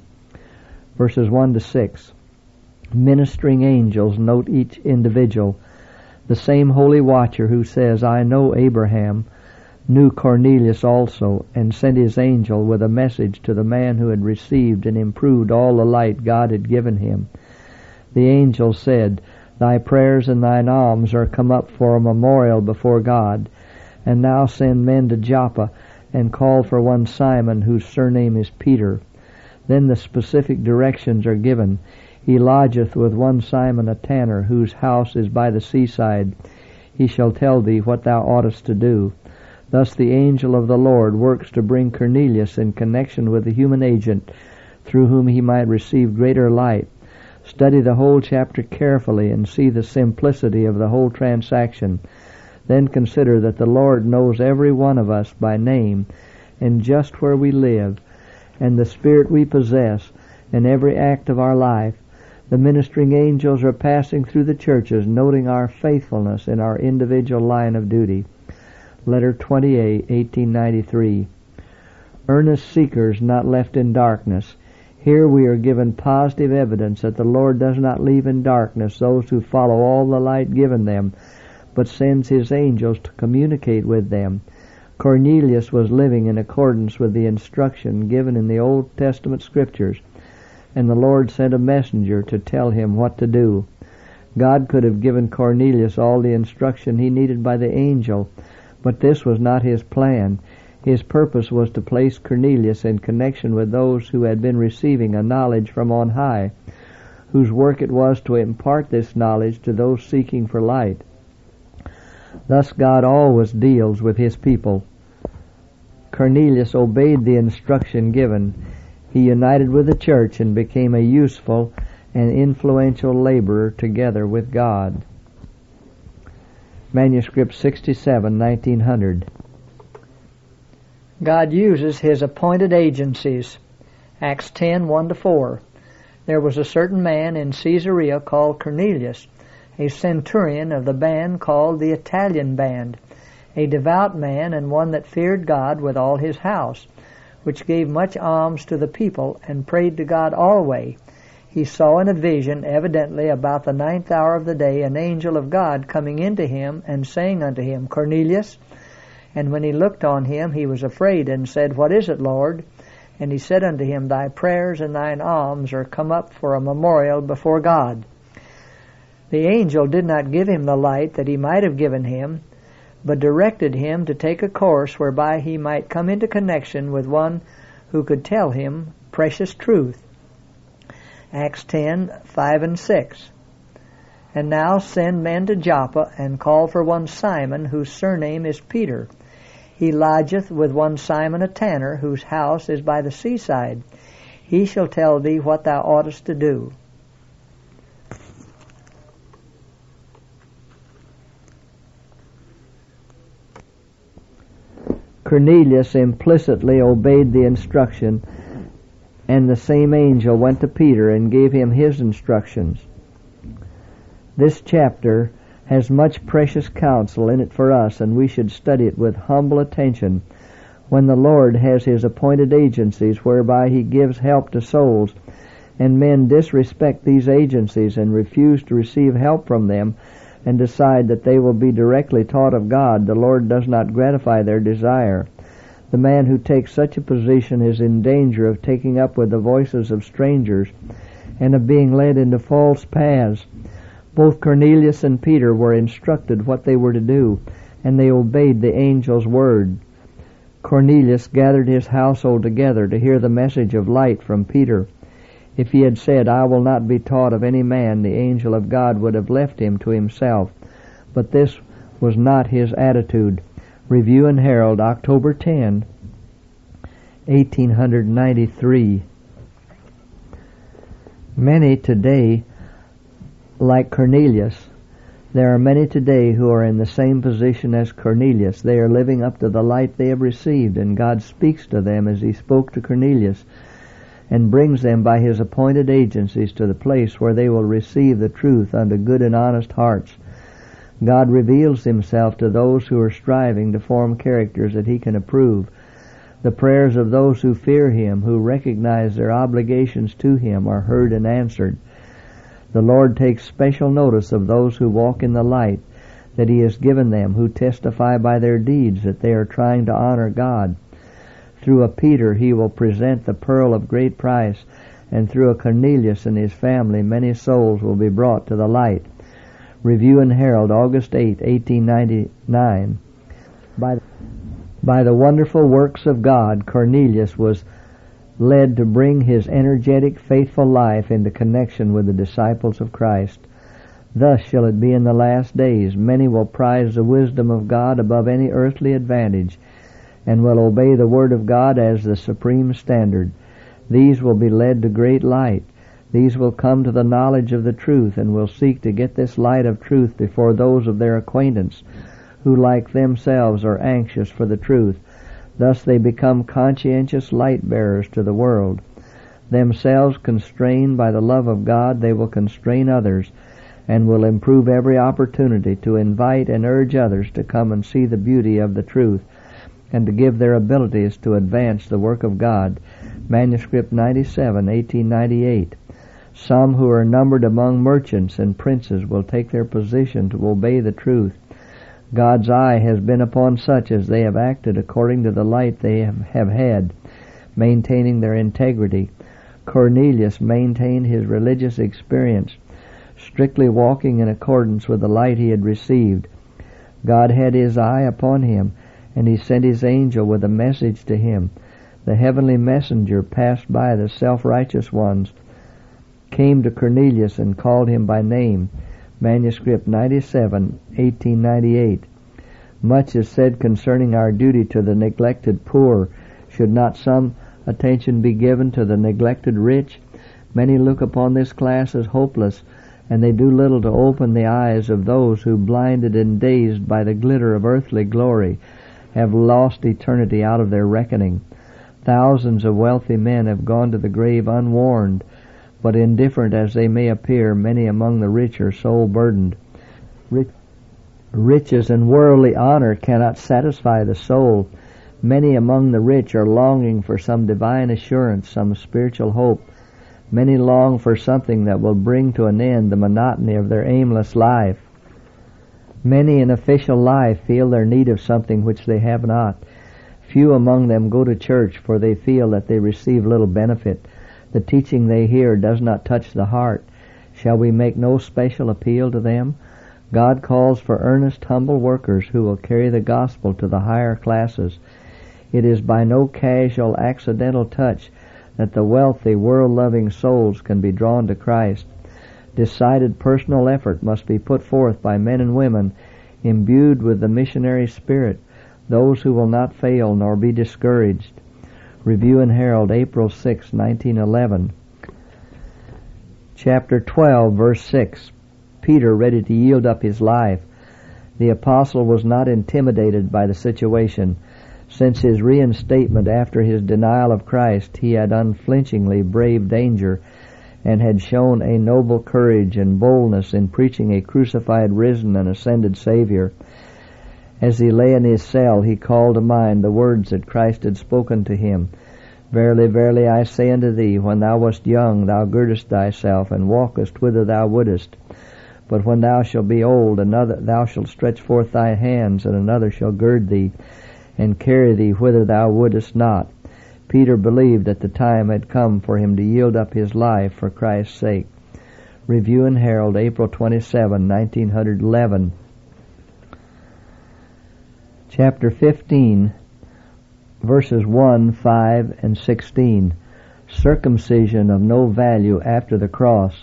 verses 1 to 6. Ministering angels note each individual. The same holy watcher who says, I know Abraham, knew Cornelius also, and sent his angel with a message to the man who had received and improved all the light God had given him. The angel said, Thy prayers and thine alms are come up for a memorial before God. And now send men to Joppa, and call for one Simon, whose surname is Peter. Then the specific directions are given. He lodgeth with one Simon a tanner, whose house is by the seaside. He shall tell thee what thou oughtest to do. Thus the angel of the Lord works to bring Cornelius in connection with the human agent, through whom he might receive greater light. Study the whole chapter carefully and see the simplicity of the whole transaction. Then consider that the Lord knows every one of us by name, and just where we live, and the spirit we possess, and every act of our life. The ministering angels are passing through the churches, noting our faithfulness in our individual line of duty. Letter 28, 1893. Earnest seekers not left in darkness. Here we are given positive evidence that the Lord does not leave in darkness those who follow all the light given them, but sends His angels to communicate with them. Cornelius was living in accordance with the instruction given in the Old Testament Scriptures, and the Lord sent a messenger to tell him what to do. God could have given Cornelius all the instruction he needed by the angel, but this was not His plan. His purpose was to place Cornelius in connection with those who had been receiving a knowledge from on high, whose work it was to impart this knowledge to those seeking for light. Thus God always deals with His people. Cornelius obeyed the instruction given. He united with the church and became a useful and influential laborer together with God. Manuscript 67, 1900. God uses His appointed agencies. Acts 10, 1-4. There was a certain man in Caesarea called Cornelius, a centurion of the band called the Italian band, a devout man and one that feared God with all his house, which gave much alms to the people and prayed to God always. He saw in a vision, evidently about the 9th hour of the day, an angel of God coming into him and saying unto him, Cornelius. And when he looked on him, he was afraid and said, What is it, Lord? And he said unto him, Thy prayers and thine alms are come up for a memorial before God. The angel did not give him the light that he might have given him, but directed him to take a course whereby he might come into connection with one who could tell him precious truth. Acts 10, 5 and 6. And now send men to Joppa, and call for one Simon, whose surname is Peter. He lodgeth with one Simon a tanner, whose house is by the seaside. He shall tell thee what thou oughtest to do. Cornelius implicitly obeyed the instruction, and the same angel went to Peter and gave him his instructions. This chapter has much precious counsel in it for us, and we should study it with humble attention. When the Lord has His appointed agencies whereby He gives help to souls, and men disrespect these agencies and refuse to receive help from them, and decide that they will be directly taught of God, the Lord does not gratify their desire. The man who takes such a position is in danger of taking up with the voices of strangers and of being led into false paths. Both Cornelius and Peter were instructed what they were to do, and they obeyed the angel's word. Cornelius gathered his household together to hear the message of light from Peter. If he had said, I will not be taught of any man, the angel of God would have left him to himself. But this was not his attitude. Review and Herald, October 10, 1893. Many today, like Cornelius, there are many today who are in the same position as Cornelius. They are living up to the light they have received, and God speaks to them as He spoke to Cornelius, and brings them by His appointed agencies to the place where they will receive the truth unto good and honest hearts. God reveals Himself to those who are striving to form characters that He can approve. The prayers of those who fear Him, who recognize their obligations to Him, are heard and answered. The Lord takes special notice of those who walk in the light that He has given them, who testify by their deeds that they are trying to honor God. Through a Peter He will present the pearl of great price, and through a Cornelius and his family many souls will be brought to the light. Review and Herald, August 8, 1899. By the wonderful works of God, Cornelius was led to bring his energetic, faithful life into connection with the disciples of Christ. Thus shall it be in the last days. Many will prize the wisdom of God above any earthly advantage, and will obey the Word of God as the supreme standard. These will be led to great light. These will come to the knowledge of the truth, and will seek to get this light of truth before those of their acquaintance, who like themselves are anxious for the truth. Thus they become conscientious light-bearers to the world. Themselves constrained by the love of God, they will constrain others and will improve every opportunity to invite and urge others to come and see the beauty of the truth and to give their abilities to advance the work of God. Manuscript 97, 1898. Some who are numbered among merchants and princes will take their position to obey the truth. God's eye has been upon such as they have acted according to the light they have had, maintaining their integrity. Cornelius maintained his religious experience, strictly walking in accordance with the light he had received. God had his eye upon him, and he sent his angel with a message to him. The heavenly messenger passed by the self-righteous ones, came to Cornelius and called him by name. Manuscript 97, 1898. Much is said concerning our duty to the neglected poor. Should not some attention be given to the neglected rich? Many look upon this class as hopeless, and they do little to open the eyes of those who, blinded and dazed by the glitter of earthly glory, have lost eternity out of their reckoning. Thousands of wealthy men have gone to the grave unwarned, but indifferent as they may appear, many among the rich are soul-burdened. Riches and worldly honor cannot satisfy the soul. Many among the rich are longing for some divine assurance, some spiritual hope. Many long for something that will bring to an end the monotony of their aimless life. Many in official life feel their need of something which they have not. Few among them go to church, for they feel that they receive little benefit. The teaching they hear does not touch the heart. Shall we make no special appeal to them? God calls for earnest, humble workers who will carry the gospel to the higher classes. It is by no casual, accidental touch that the wealthy, world-loving souls can be drawn to Christ. Decided personal effort must be put forth by men and women imbued with the missionary spirit, those who will not fail nor be discouraged. Review and Herald, April 6, 1911. Chapter 12, verse 6. Peter ready to yield up his life. The apostle was not intimidated by the situation. Since his reinstatement after his denial of Christ, he had unflinchingly braved danger and had shown a noble courage and boldness in preaching a crucified, risen, and ascended Savior. As he lay in his cell, he called to mind the words that Christ had spoken to him. Verily, verily, I say unto thee, when thou wast young, thou girdest thyself, and walkest whither thou wouldest. But when thou shalt be old, thou shalt stretch forth thy hands, and another shall gird thee, and carry thee whither thou wouldest not. Peter believed that the time had come for him to yield up his life for Christ's sake. Review and Herald, April 27, 1911. Chapter 15, verses 1, 5, and 16. Circumcision of no value after the cross.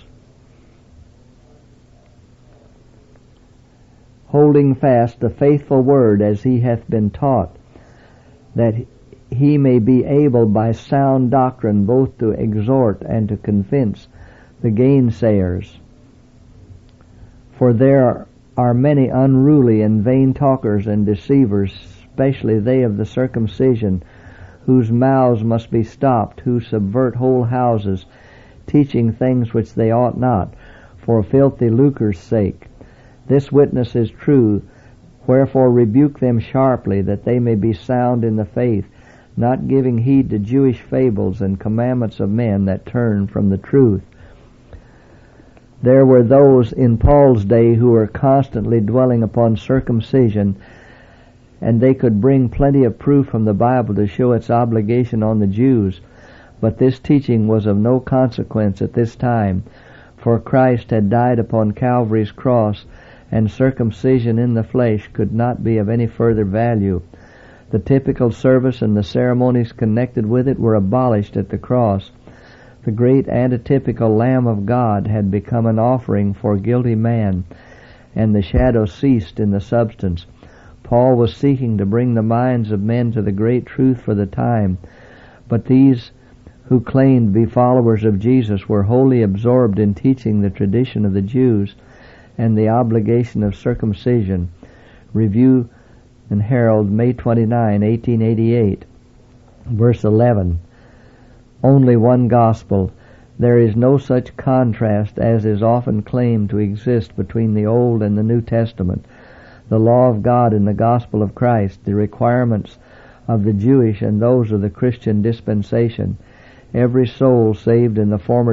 Holding fast the faithful word as he hath been taught, that he may be able by sound doctrine both to exhort and to convince the gainsayers. For there are many unruly and vain talkers and deceivers, especially they of the circumcision, whose mouths must be stopped, who subvert whole houses, teaching things which they ought not, for filthy lucre's sake. This witness is true, wherefore rebuke them sharply, that they may be sound in the faith, not giving heed to Jewish fables and commandments of men that turn from the truth. There were those in Paul's day who were constantly dwelling upon circumcision, and they could bring plenty of proof from the Bible to show its obligation on the Jews. But this teaching was of no consequence at this time, for Christ had died upon Calvary's cross, and circumcision in the flesh could not be of any further value. The typical service and the ceremonies connected with it were abolished at the cross. The great antitypical Lamb of God had become an offering for guilty man, and the shadow ceased in the substance. Paul was seeking to bring the minds of men to the great truth for the time, but these who claimed to be followers of Jesus were wholly absorbed in teaching the tradition of the Jews and the obligation of circumcision. Review and Herald, May 29, 1888. Verse 11. only one gospel. There is no such contrast as is often claimed to exist between the Old and the New Testament. The law of God and the gospel of Christ, the requirements of the Jewish and those of the Christian dispensation. Every soul saved in the former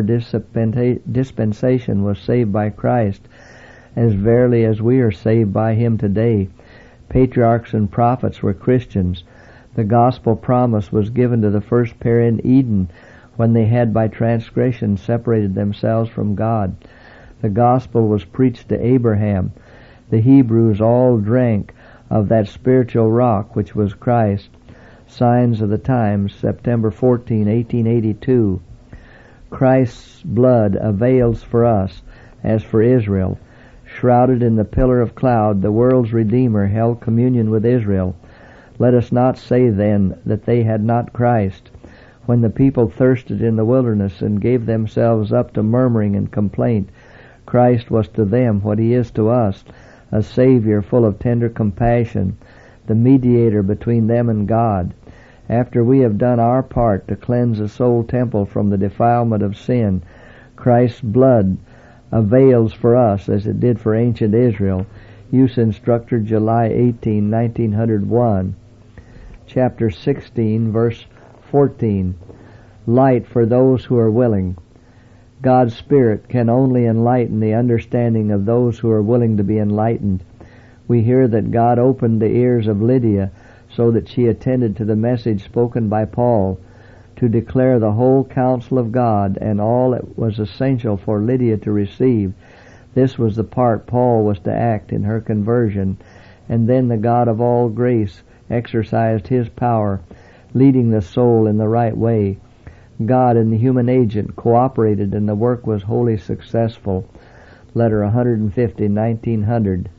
dispensation was saved by Christ, as verily as we are saved by Him today. Patriarchs and prophets were Christians. The gospel promise was given to the first pair in Eden when they had by transgression separated themselves from God. The gospel was preached to Abraham. The Hebrews all drank of that spiritual rock which was Christ. Signs of the Times, September 14, 1882. Christ's blood avails for us, as for Israel. Shrouded in the pillar of cloud, the world's Redeemer held communion with Israel. Let us not say then that they had not Christ. When the people thirsted in the wilderness and gave themselves up to murmuring and complaint, Christ was to them what He is to us, a Savior full of tender compassion, the mediator between them and God. After we have done our part to cleanse the soul temple from the defilement of sin, Christ's blood avails for us as it did for ancient Israel. Use Instructor, July 18, 1901. Chapter 16, verse 14. Light for those who are willing. God's Spirit can only enlighten the understanding of those who are willing to be enlightened. We hear that God opened the ears of Lydia so that she attended to the message spoken by Paul to declare the whole counsel of God and all that was essential for Lydia to receive. This was the part Paul was to act in her conversion, and then the God of all grace exercised His power, leading the soul in the right way. God and the human agent cooperated, and the work was wholly successful. Letter 150, 1900.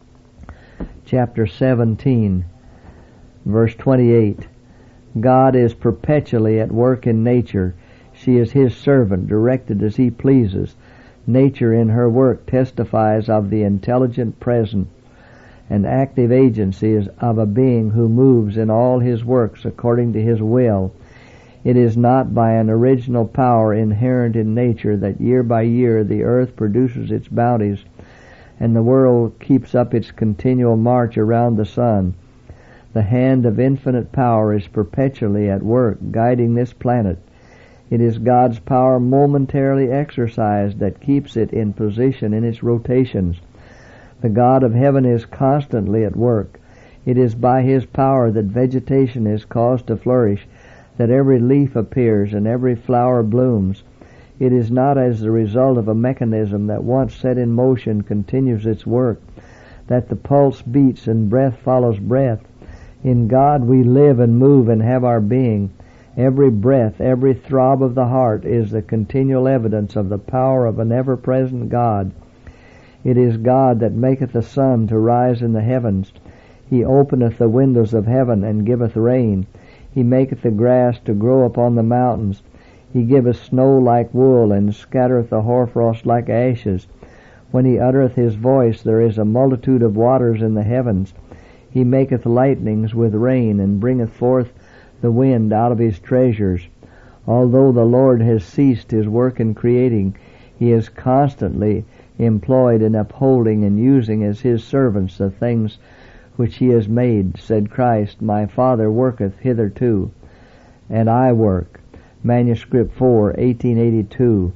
Chapter 17, verse 28. God is perpetually at work in nature. She is His servant, directed as He pleases. Nature in her work testifies of the intelligent presence and active agency of a being who moves in all His works according to His will. It is not by an original power inherent in nature that year by year the earth produces its bounties and the world keeps up its continual march around the sun. The hand of infinite power is perpetually at work, guiding this planet. It is God's power momentarily exercised that keeps it in position in its rotations. The God of heaven is constantly at work. It is by His power that vegetation is caused to flourish, that every leaf appears and every flower blooms. It is not as the result of a mechanism that once set in motion continues its work, that the pulse beats and breath follows breath. In God we live and move and have our being. Every breath, every throb of the heart is the continual evidence of the power of an ever-present God. It is God that maketh the sun to rise in the heavens. He openeth the windows of heaven and giveth rain. He maketh the grass to grow upon the mountains. He giveth snow like wool, and scattereth the hoarfrost like ashes. When He uttereth His voice, there is a multitude of waters in the heavens. He maketh lightnings with rain, and bringeth forth the wind out of His treasures. Although the Lord has ceased His work in creating, He is constantly employed in upholding and using as His servants the things which He has made. Said Christ, My Father worketh hitherto, and I work. Manuscript 4, 1882.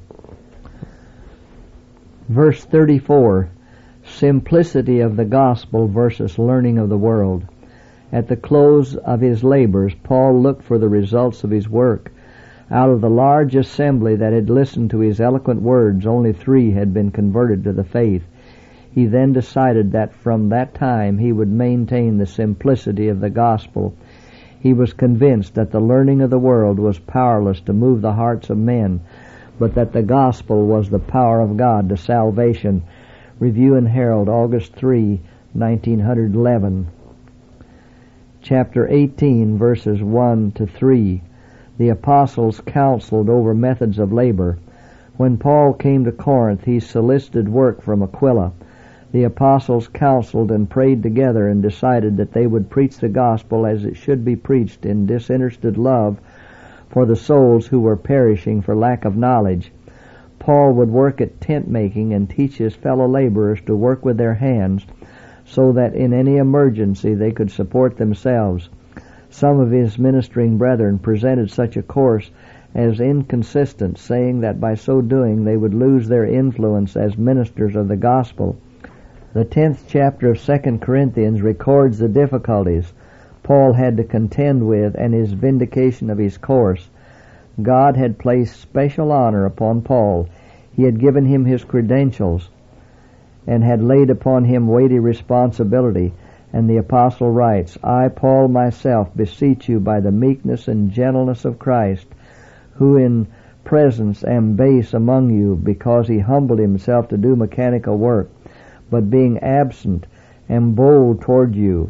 Verse 34. Simplicity of the gospel versus learning of the world. At the close of his labors, Paul looked for the results of his work. Out of the large assembly that had listened to his eloquent words, only 3 had been converted to the faith. He then decided that from that time he would maintain the simplicity of the gospel. He was convinced that the learning of the world was powerless to move the hearts of men, but that the gospel was the power of God to salvation. Review and Herald, August 3, 1911. Chapter 18, verses 1 to 3. The apostles counseled over methods of labor. When Paul came to Corinth, he solicited work from Aquila. The apostles counseled and prayed together and decided that they would preach the gospel as it should be preached in disinterested love, for the souls who were perishing for lack of knowledge. Paul would work at tent making and teach his fellow laborers to work with their hands so that in any emergency they could support themselves. Some of his ministering brethren presented such a course as inconsistent, saying that by so doing they would lose their influence as ministers of the gospel. The 10th chapter of 2 Corinthians records the difficulties Paul had to contend with and his vindication of his course. God had placed special honor upon Paul. He had given him his credentials and had laid upon him weighty responsibility. And the apostle writes, I, Paul, myself, beseech you by the meekness and gentleness of Christ, who in presence am base among you, because he humbled himself to do mechanical work, but being absent am bold toward you.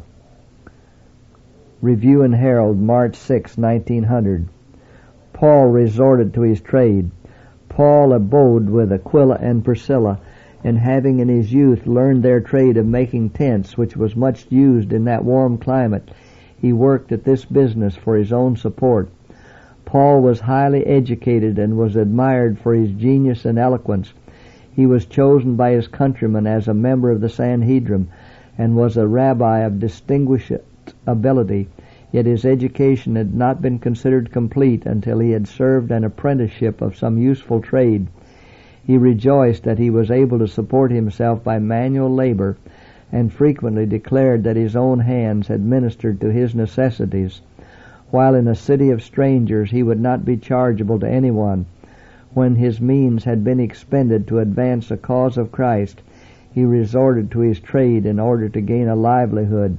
Review and Herald, March 6, 1900. Paul resorted to his trade. Paul abode with Aquila and Priscilla, and having in his youth learned their trade of making tents, which was much used in that warm climate, he worked at this business for his own support. Paul was highly educated and was admired for his genius and eloquence. He was chosen by his countrymen as a member of the Sanhedrin and was a rabbi of distinguished ability, yet his education had not been considered complete until he had served an apprenticeship of some useful trade. He rejoiced that he was able to support himself by manual labor, and frequently declared that his own hands had ministered to his necessities. While in a city of strangers, he would not be chargeable to anyone. When his means had been expended to advance the cause of Christ, he resorted to his trade in order to gain a livelihood.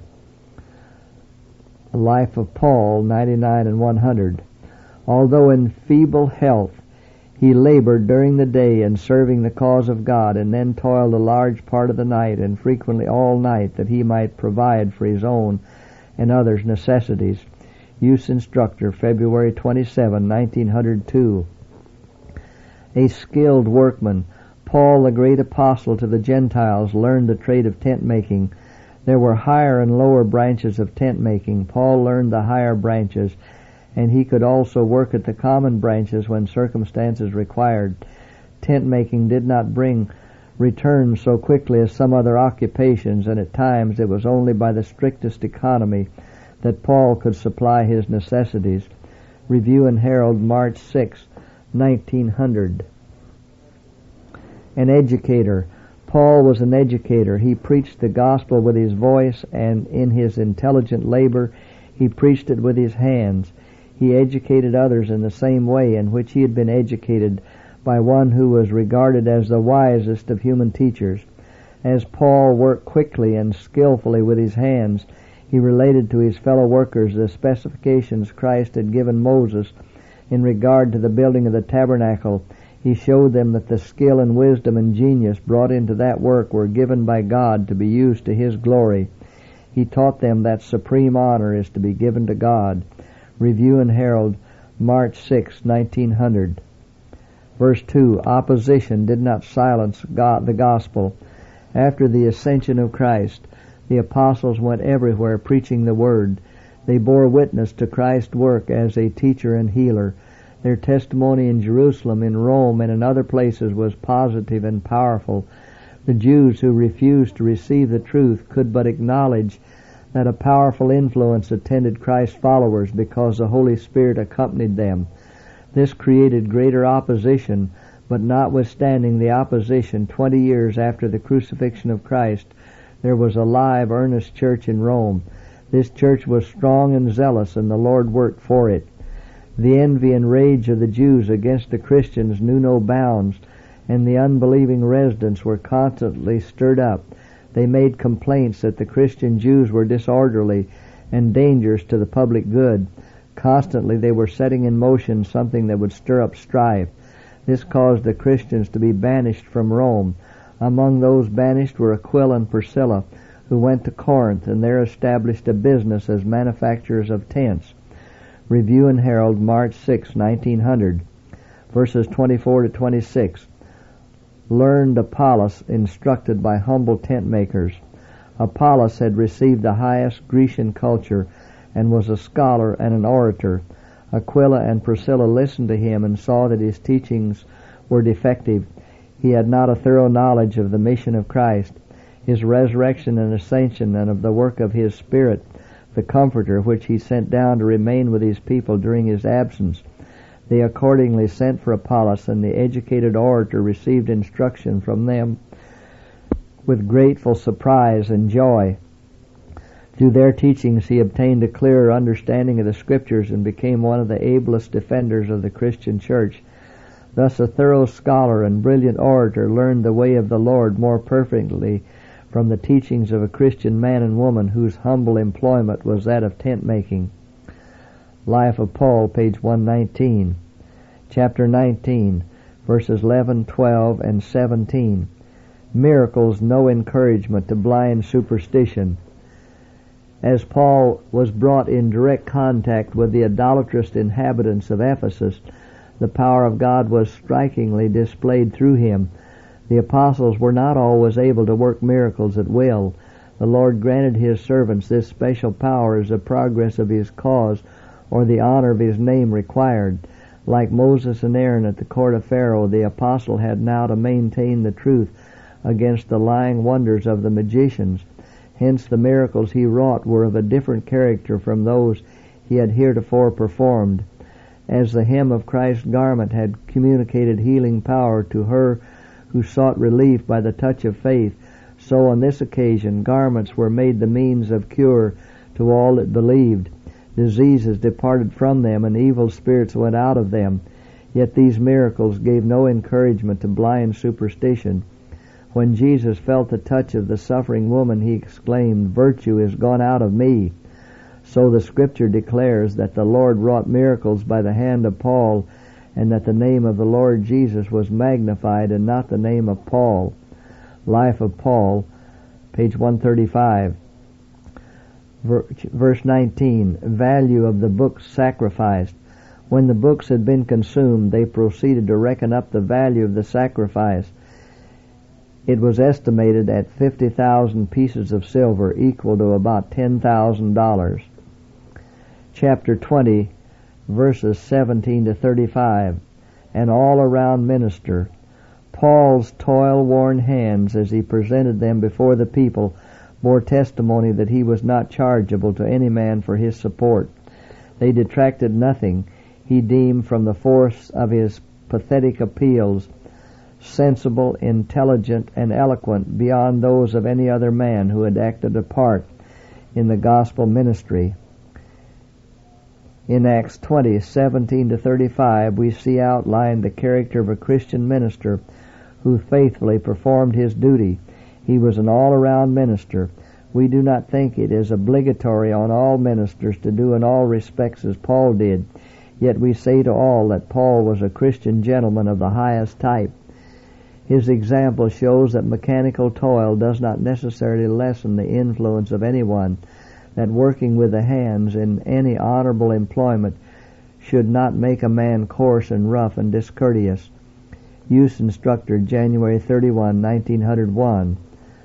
The Life of Paul, 99 and 100. Although in feeble health, he labored during the day in serving the cause of God, and then toiled a large part of the night and frequently all night, that he might provide for his own and others' necessities. Use Instructor, February 27, 1902. A skilled workman, Paul, the great apostle to the Gentiles, learned the trade of tent making. There were higher and lower branches of tent making. Paul learned the higher branches, and he could also work at the common branches when circumstances required. Tent making did not bring returns so quickly as some other occupations, and at times it was only by the strictest economy that Paul could supply his necessities. Review and Herald, March 6, 1900. An educator. Paul was an educator. He preached the gospel with his voice, and in his intelligent labor he preached it with his hands. He educated others in the same way in which he had been educated by one who was regarded as the wisest of human teachers. As Paul worked quickly and skillfully with his hands, he related to his fellow workers the specifications Christ had given Moses in regard to the building of the tabernacle. He showed them that the skill and wisdom and genius brought into that work were given by God to be used to his glory. He taught them that supreme honor is to be given to God. Review and Herald, March 6, 1900. Verse 2, opposition did not silence the gospel. After the ascension of Christ, the apostles went everywhere preaching the word. They bore witness to Christ's work as a teacher and healer. Their testimony in Jerusalem, in Rome, and in other places was positive and powerful. The Jews who refused to receive the truth could but acknowledge that a powerful influence attended Christ's followers because the Holy Spirit accompanied them. This created greater opposition, but notwithstanding the opposition, 20 years after the crucifixion of Christ, there was a live, earnest church in Rome. This church was strong and zealous, and the Lord worked for it. The envy and rage of the Jews against the Christians knew no bounds, and the unbelieving residents were constantly stirred up. They made complaints that the Christian Jews were disorderly and dangerous to the public good. Constantly they were setting in motion something that would stir up strife. This caused the Christians to be banished from Rome. Among those banished were Aquila and Priscilla, who went to Corinth and there established a business as manufacturers of tents. Review and Herald, March 6, 1900. Verses 24 to 26. Learned Apollos, instructed by humble tent makers. Apollos had received the highest Grecian culture and was a scholar and an orator. Aquila and Priscilla listened to him and saw that his teachings were defective. He had not a thorough knowledge of the mission of Christ, his resurrection and ascension, and of the work of his Spirit, the Comforter, which he sent down to remain with his people during his absence. They accordingly sent for Apollos, and the educated orator received instruction from them with grateful surprise and joy. Through their teachings he obtained a clearer understanding of the Scriptures and became one of the ablest defenders of the Christian church. Thus a thorough scholar and brilliant orator learned the way of the Lord more perfectly from the teachings of a Christian man and woman whose humble employment was that of tent-making. Life of Paul, page 119. Chapter 19, verses 11, 12, and 17. Miracles no encouragement to blind superstition. As Paul was brought in direct contact with the idolatrous inhabitants of Ephesus, the power of God was strikingly displayed through him. The apostles were not always able to work miracles at will. The Lord granted his servants this special power as the progress of his cause or the honor of his name required. Like Moses and Aaron at the court of Pharaoh, the apostle had now to maintain the truth against the lying wonders of the magicians. Hence the miracles he wrought were of a different character from those he had heretofore performed. As the hem of Christ's garment had communicated healing power to her who sought relief by the touch of faith, so on this occasion garments were made the means of cure to all that believed. Diseases departed from them, and evil spirits went out of them. Yet these miracles gave no encouragement to blind superstition. When Jesus felt the touch of the suffering woman, he exclaimed, "Virtue is gone out of me." So the Scripture declares that the Lord wrought miracles by the hand of Paul, and that the name of the Lord Jesus was magnified and not the name of Paul. Life of Paul, page 135. Verse 19, value of the books sacrificed. When the books had been consumed, they proceeded to reckon up the value of the sacrifice. It was estimated at 50,000 pieces of silver, equal to about $10,000. Chapter 20, verses 17 to 35. An all-around minister. Paul's toil-worn hands, as he presented them before the people, bore testimony that he was not chargeable to any man for his support. They detracted nothing, he deemed, from the force of his pathetic appeals, sensible, intelligent, and eloquent beyond those of any other man who had acted a part in the gospel ministry. In Acts 20, 17 to 35, we see outlined the character of a Christian minister who faithfully performed his duty. He was an all-around minister. We do not think it is obligatory on all ministers to do in all respects as Paul did, yet we say to all that Paul was a Christian gentleman of the highest type. His example shows that mechanical toil does not necessarily lessen the influence of anyone, that working with the hands in any honorable employment should not make a man coarse and rough and discourteous. Use Instructor, January 31, 1901.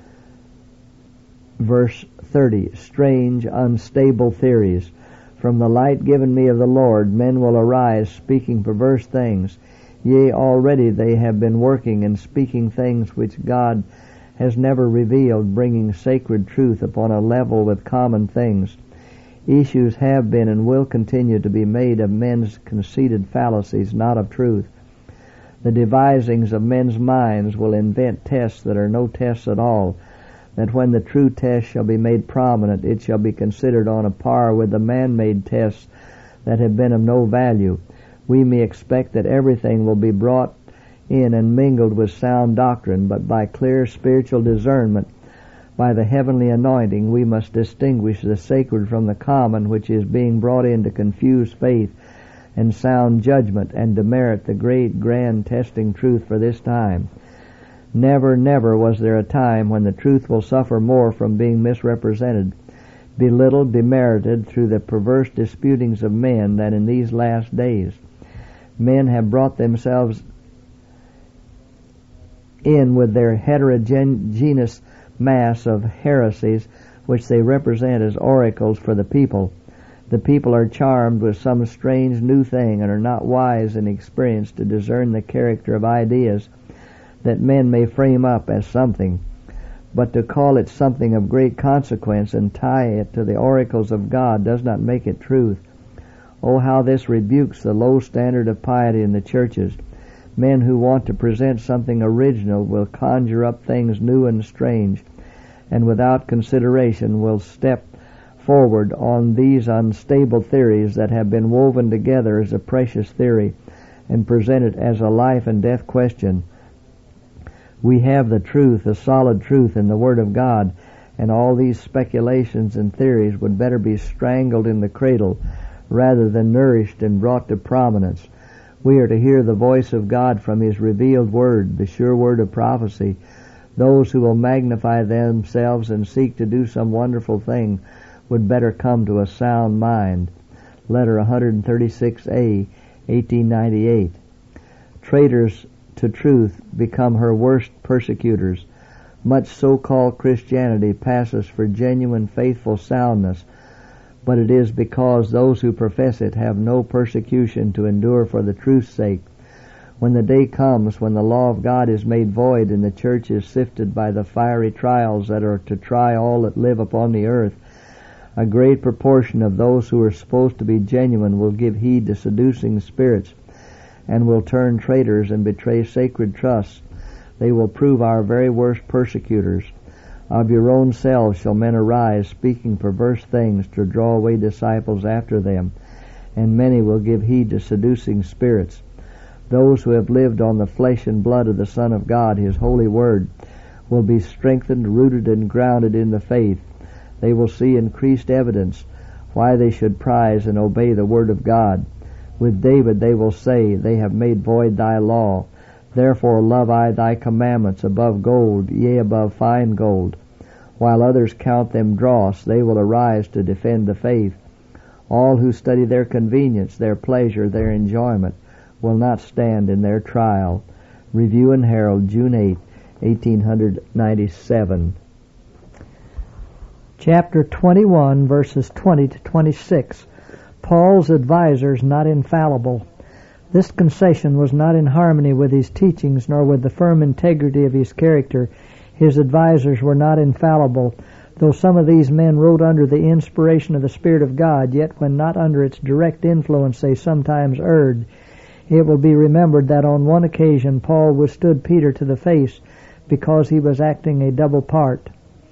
Verse 30, strange, unstable theories. From the light given me of the Lord, men will arise speaking perverse things. Yea, already they have been working and speaking things which God has never revealed, bringing sacred truth upon a level with common things. Issues have been and will continue to be made of men's conceited fallacies, not of truth. The devisings of men's minds will invent tests that are no tests at all, that when the true test shall be made prominent, it shall be considered on a par with the man-made tests that have been of no value. We may expect that everything will be brought in and mingled with sound doctrine, but by clear spiritual discernment, by the heavenly anointing, we must distinguish the sacred from the common, which is being brought in to confuse faith and sound judgment and demerit the great, grand, testing truth for this time. Never, never was there a time when the truth will suffer more from being misrepresented, belittled, demerited through the perverse disputings of men than in these last days. Men have brought themselves in with their heterogeneous mass of heresies which they represent as oracles for the people. The people are charmed with some strange new thing and are not wise and experienced to discern the character of ideas that men may frame up as something. But to call it something of great consequence and tie it to the oracles of God does not make it truth. Oh, how this rebukes the low standard of piety in the churches. Men who want to present something original will conjure up things new and strange, and without consideration will step forward on these unstable theories that have been woven together as a precious theory and present it as a life and death question. We have the truth, the solid truth in the Word of God, and all these speculations and theories would better be strangled in the cradle rather than nourished and brought to prominence. We are to hear the voice of God from His revealed Word, the sure word of prophecy. Those who will magnify themselves and seek to do some wonderful thing would better come to a sound mind. Letter 136A, 1898. Traitors to truth become her worst persecutors. Much so-called Christianity passes for genuine faithful soundness, but it is because those who profess it have no persecution to endure for the truth's sake. When the day comes when the law of God is made void and the church is sifted by the fiery trials that are to try all that live upon the earth, a great proportion of those who are supposed to be genuine will give heed to seducing spirits and will turn traitors and betray sacred trusts. They will prove our very worst persecutors. Of your own selves shall men arise, speaking perverse things to draw away disciples after them, and many will give heed to seducing spirits. Those who have lived on the flesh and blood of the Son of God, His holy word, will be strengthened, rooted, and grounded in the faith. They will see increased evidence why they should prize and obey the word of God. With David they will say, they have made void thy law. Therefore love I thy commandments above gold, yea, above fine gold. While others count them dross, they will arise to defend the faith. All who study their convenience, their pleasure, their enjoyment, will not stand in their trial. Review and Herald, June 8, 1897. Chapter 21, verses 20 to 26. Paul's advisers not infallible. This concession was not in harmony with his teachings, nor with the firm integrity of his character. His advisers were not infallible. Though some of these men wrote under the inspiration of the Spirit of God, yet when not under its direct influence they sometimes erred. It will be remembered that on one occasion Paul withstood Peter to the face because he was acting a double part.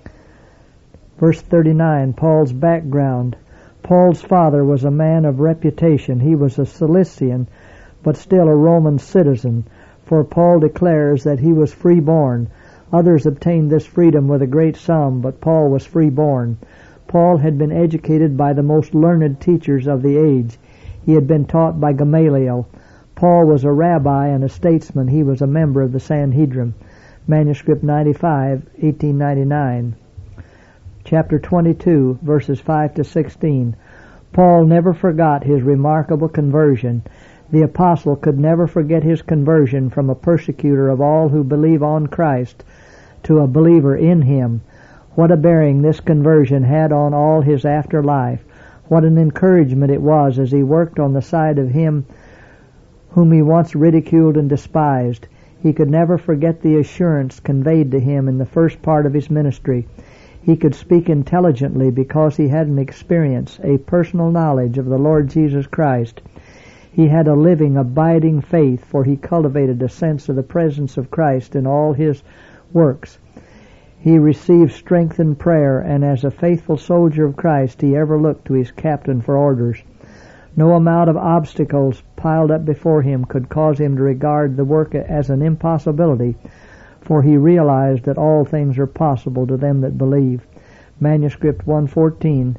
Verse 39, Paul's background. Paul's father was a man of reputation. He was a Cilician, but still a Roman citizen, for Paul declares that he was freeborn. Others obtained this freedom with a great sum, but Paul was freeborn. Paul had been educated by the most learned teachers of the age. He had been taught by Gamaliel. Paul was a rabbi and a statesman. He was a member of the Sanhedrin. Manuscript 95, 1899. Chapter 22, verses 5 to 16. Paul never forgot his remarkable conversion. The apostle could never forget his conversion from a persecutor of all who believe on Christ to a believer in Him. What a bearing this conversion had on all his after life. What an encouragement it was as he worked on the side of him whom he once ridiculed and despised. He could never forget the assurance conveyed to him in the first part of his ministry. He could speak intelligently because he had an experience, a personal knowledge of the Lord Jesus Christ. He had a living, abiding faith, for he cultivated a sense of the presence of Christ in all his works. He received strength in prayer, and as a faithful soldier of Christ, he ever looked to his captain for orders. No amount of obstacles piled up before him could cause him to regard the work as an impossibility, for he realized that all things are possible to them that believe. Manuscript 114,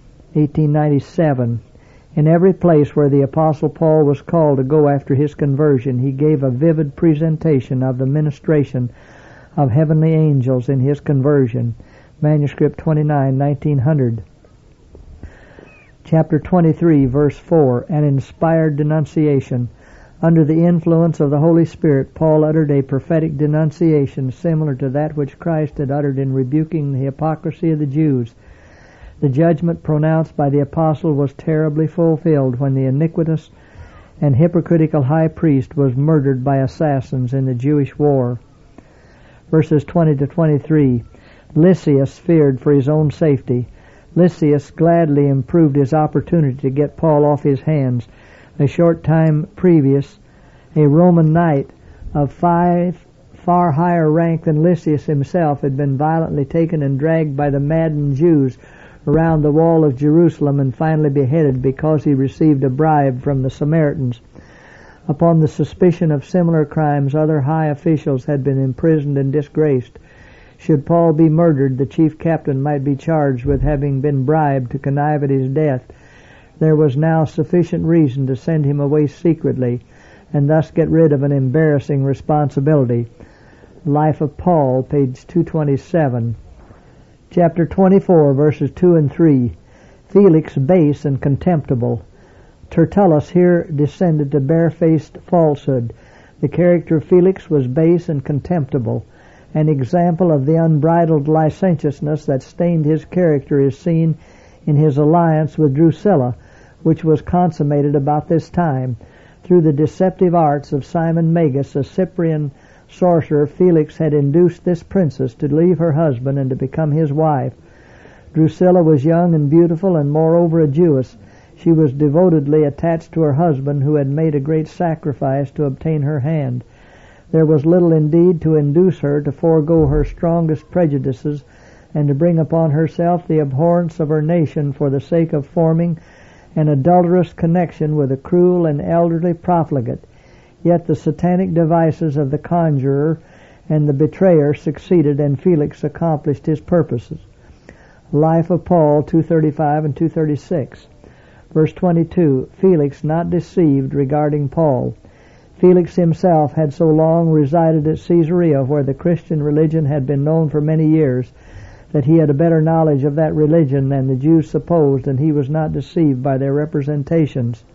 1897. In every place where the Apostle Paul was called to go after his conversion, he gave a vivid presentation of the ministration of heavenly angels in his conversion. Manuscript 29, 1900. Chapter 23, verse 4, an inspired denunciation. Under the influence of the Holy Spirit, Paul uttered a prophetic denunciation similar to that which Christ had uttered in rebuking the hypocrisy of the Jews. The judgment pronounced by the apostle was terribly fulfilled when the iniquitous and hypocritical high priest was murdered by assassins in the Jewish war. Verses 20 to 23. Lysias feared for his own safety. Lysias gladly improved his opportunity to get Paul off his hands. A short time previous, a Roman knight of far higher rank than Lysias himself had been violently taken and dragged by the maddened Jews around the wall of Jerusalem and finally beheaded because he received a bribe from the Samaritans. Upon the suspicion of similar crimes, other high officials had been imprisoned and disgraced. Should Paul be murdered, the chief captain might be charged with having been bribed to connive at his death. There was now sufficient reason to send him away secretly and thus get rid of an embarrassing responsibility. Life of Paul, page 227. Chapter 24, verses 2 and 3. Felix base and contemptible. Tertullus here descended to barefaced falsehood. The character of Felix was base and contemptible. An example of the unbridled licentiousness that stained his character is seen in his alliance with Drusilla, which was consummated about this time. Through the deceptive arts of Simon Magus, a Cyprian sorcerer, Felix had induced this princess to leave her husband and to become his wife. Drusilla was young and beautiful, and moreover a Jewess. She was devotedly attached to her husband, who had made a great sacrifice to obtain her hand. There was little indeed to induce her to forego her strongest prejudices and to bring upon herself the abhorrence of her nation for the sake of forming an adulterous connection with a cruel and elderly profligate. Yet the satanic devices of the conjurer and the betrayer succeeded, and Felix accomplished his purposes. Life of Paul, 235 and 236. Verse 22, Felix not deceived regarding Paul. Felix himself had so long resided at Caesarea, where the Christian religion had been known for many years, that he had a better knowledge of that religion than the Jews supposed, and he was not deceived by their representations.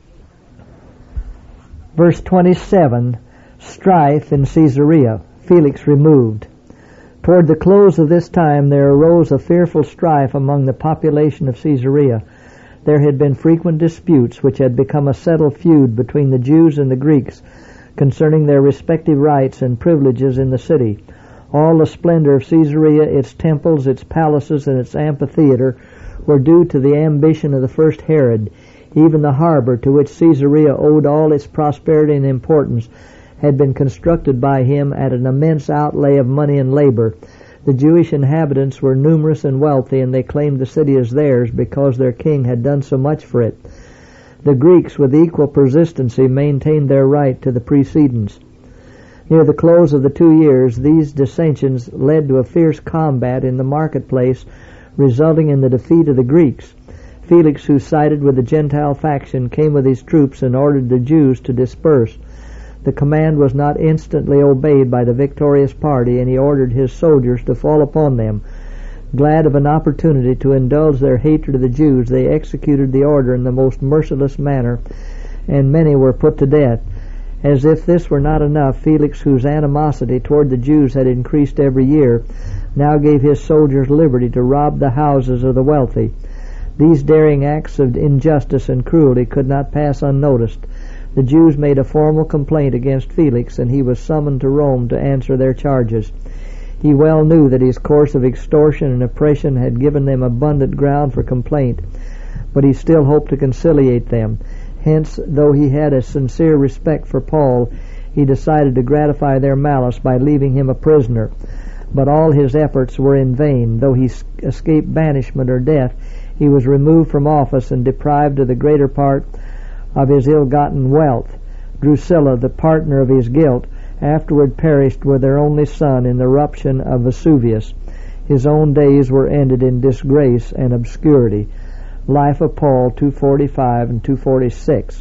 Verse 27, strife in Caesarea, Felix removed. Toward the close of this time there arose a fearful strife among the population of Caesarea. There had been frequent disputes which had become a settled feud between the Jews and the Greeks concerning their respective rights and privileges in the city. All the splendor of Caesarea, its temples, its palaces, and its amphitheater were due to the ambition of the first Herod. Even the harbor, to which Caesarea owed all its prosperity and importance, had been constructed by him at an immense outlay of money and labor. The Jewish inhabitants were numerous and wealthy, and they claimed the city as theirs because their king had done so much for it. The Greeks, with equal persistency, maintained their right to the precedence. Near the close of the 2 years, these dissensions led to a fierce combat in the marketplace, resulting in the defeat of the Greeks. Felix, who sided with the Gentile faction, came with his troops and ordered the Jews to disperse. The command was not instantly obeyed by the victorious party, and he ordered his soldiers to fall upon them. Glad of an opportunity to indulge their hatred of the Jews, they executed the order in the most merciless manner, and many were put to death. As if this were not enough, Felix, whose animosity toward the Jews had increased every year, now gave his soldiers liberty to rob the houses of the wealthy. These daring acts of injustice and cruelty could not pass unnoticed. The Jews made a formal complaint against Felix, and he was summoned to Rome to answer their charges. He well knew that his course of extortion and oppression had given them abundant ground for complaint, but he still hoped to conciliate them. Hence, though he had a sincere respect for Paul, he decided to gratify their malice by leaving him a prisoner. But all his efforts were in vain. Though he escaped banishment or death, he was removed from office and deprived of the greater part of his ill-gotten wealth. Drusilla, the partner of his guilt, afterward perished with their only son in the eruption of Vesuvius. His own days were ended in disgrace and obscurity. Life of Paul, 245 and 246.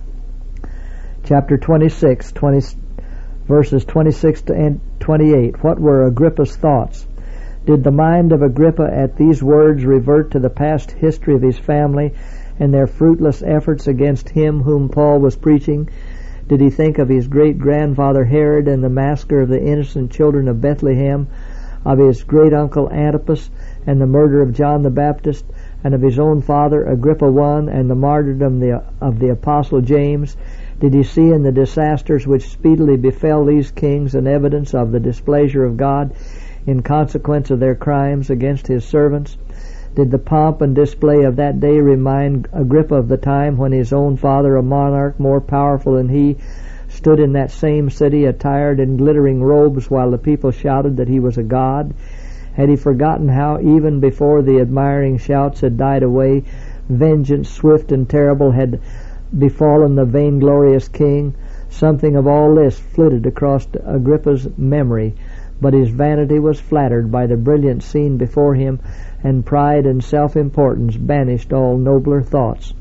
Chapter 26, verses 26 to 28. What were Agrippa's thoughts? Did the mind of Agrippa at these words revert to the past history of his family and their fruitless efforts against him whom Paul was preaching? Did he think of his great-grandfather Herod and the massacre of the innocent children of Bethlehem, of his great-uncle Antipas and the murder of John the Baptist, and of his own father Agrippa I, and the martyrdom of the Apostle James, did he see in the disasters which speedily befell these kings an evidence of the displeasure of God in consequence of their crimes against his servants? Did the pomp and display of that day remind Agrippa of the time when his own father, a monarch more powerful than he, stood in that same city attired in glittering robes while the people shouted that he was a god? Had he forgotten how, even before the admiring shouts had died away, vengeance swift and terrible had befallen the vainglorious king? Something of all this flitted across Agrippa's memory, but his vanity was flattered by the brilliant scene before him, and pride and self-importance banished all nobler thoughts.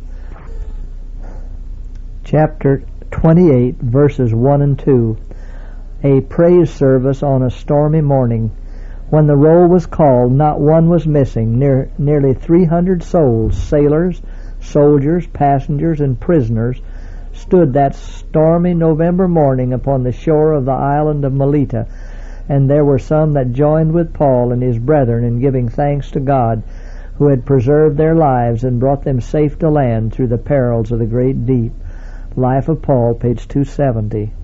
Chapter 28, verses 1 and 2. A praise service on a stormy morning. When the roll was called, not one was missing. Nearly 300 souls, sailors, soldiers, passengers, and prisoners, stood that stormy November morning upon the shore of the island of Melita, and there were some that joined with Paul and his brethren in giving thanks to God, who had preserved their lives and brought them safe to land through the perils of the great deep. Life of Paul, page 270.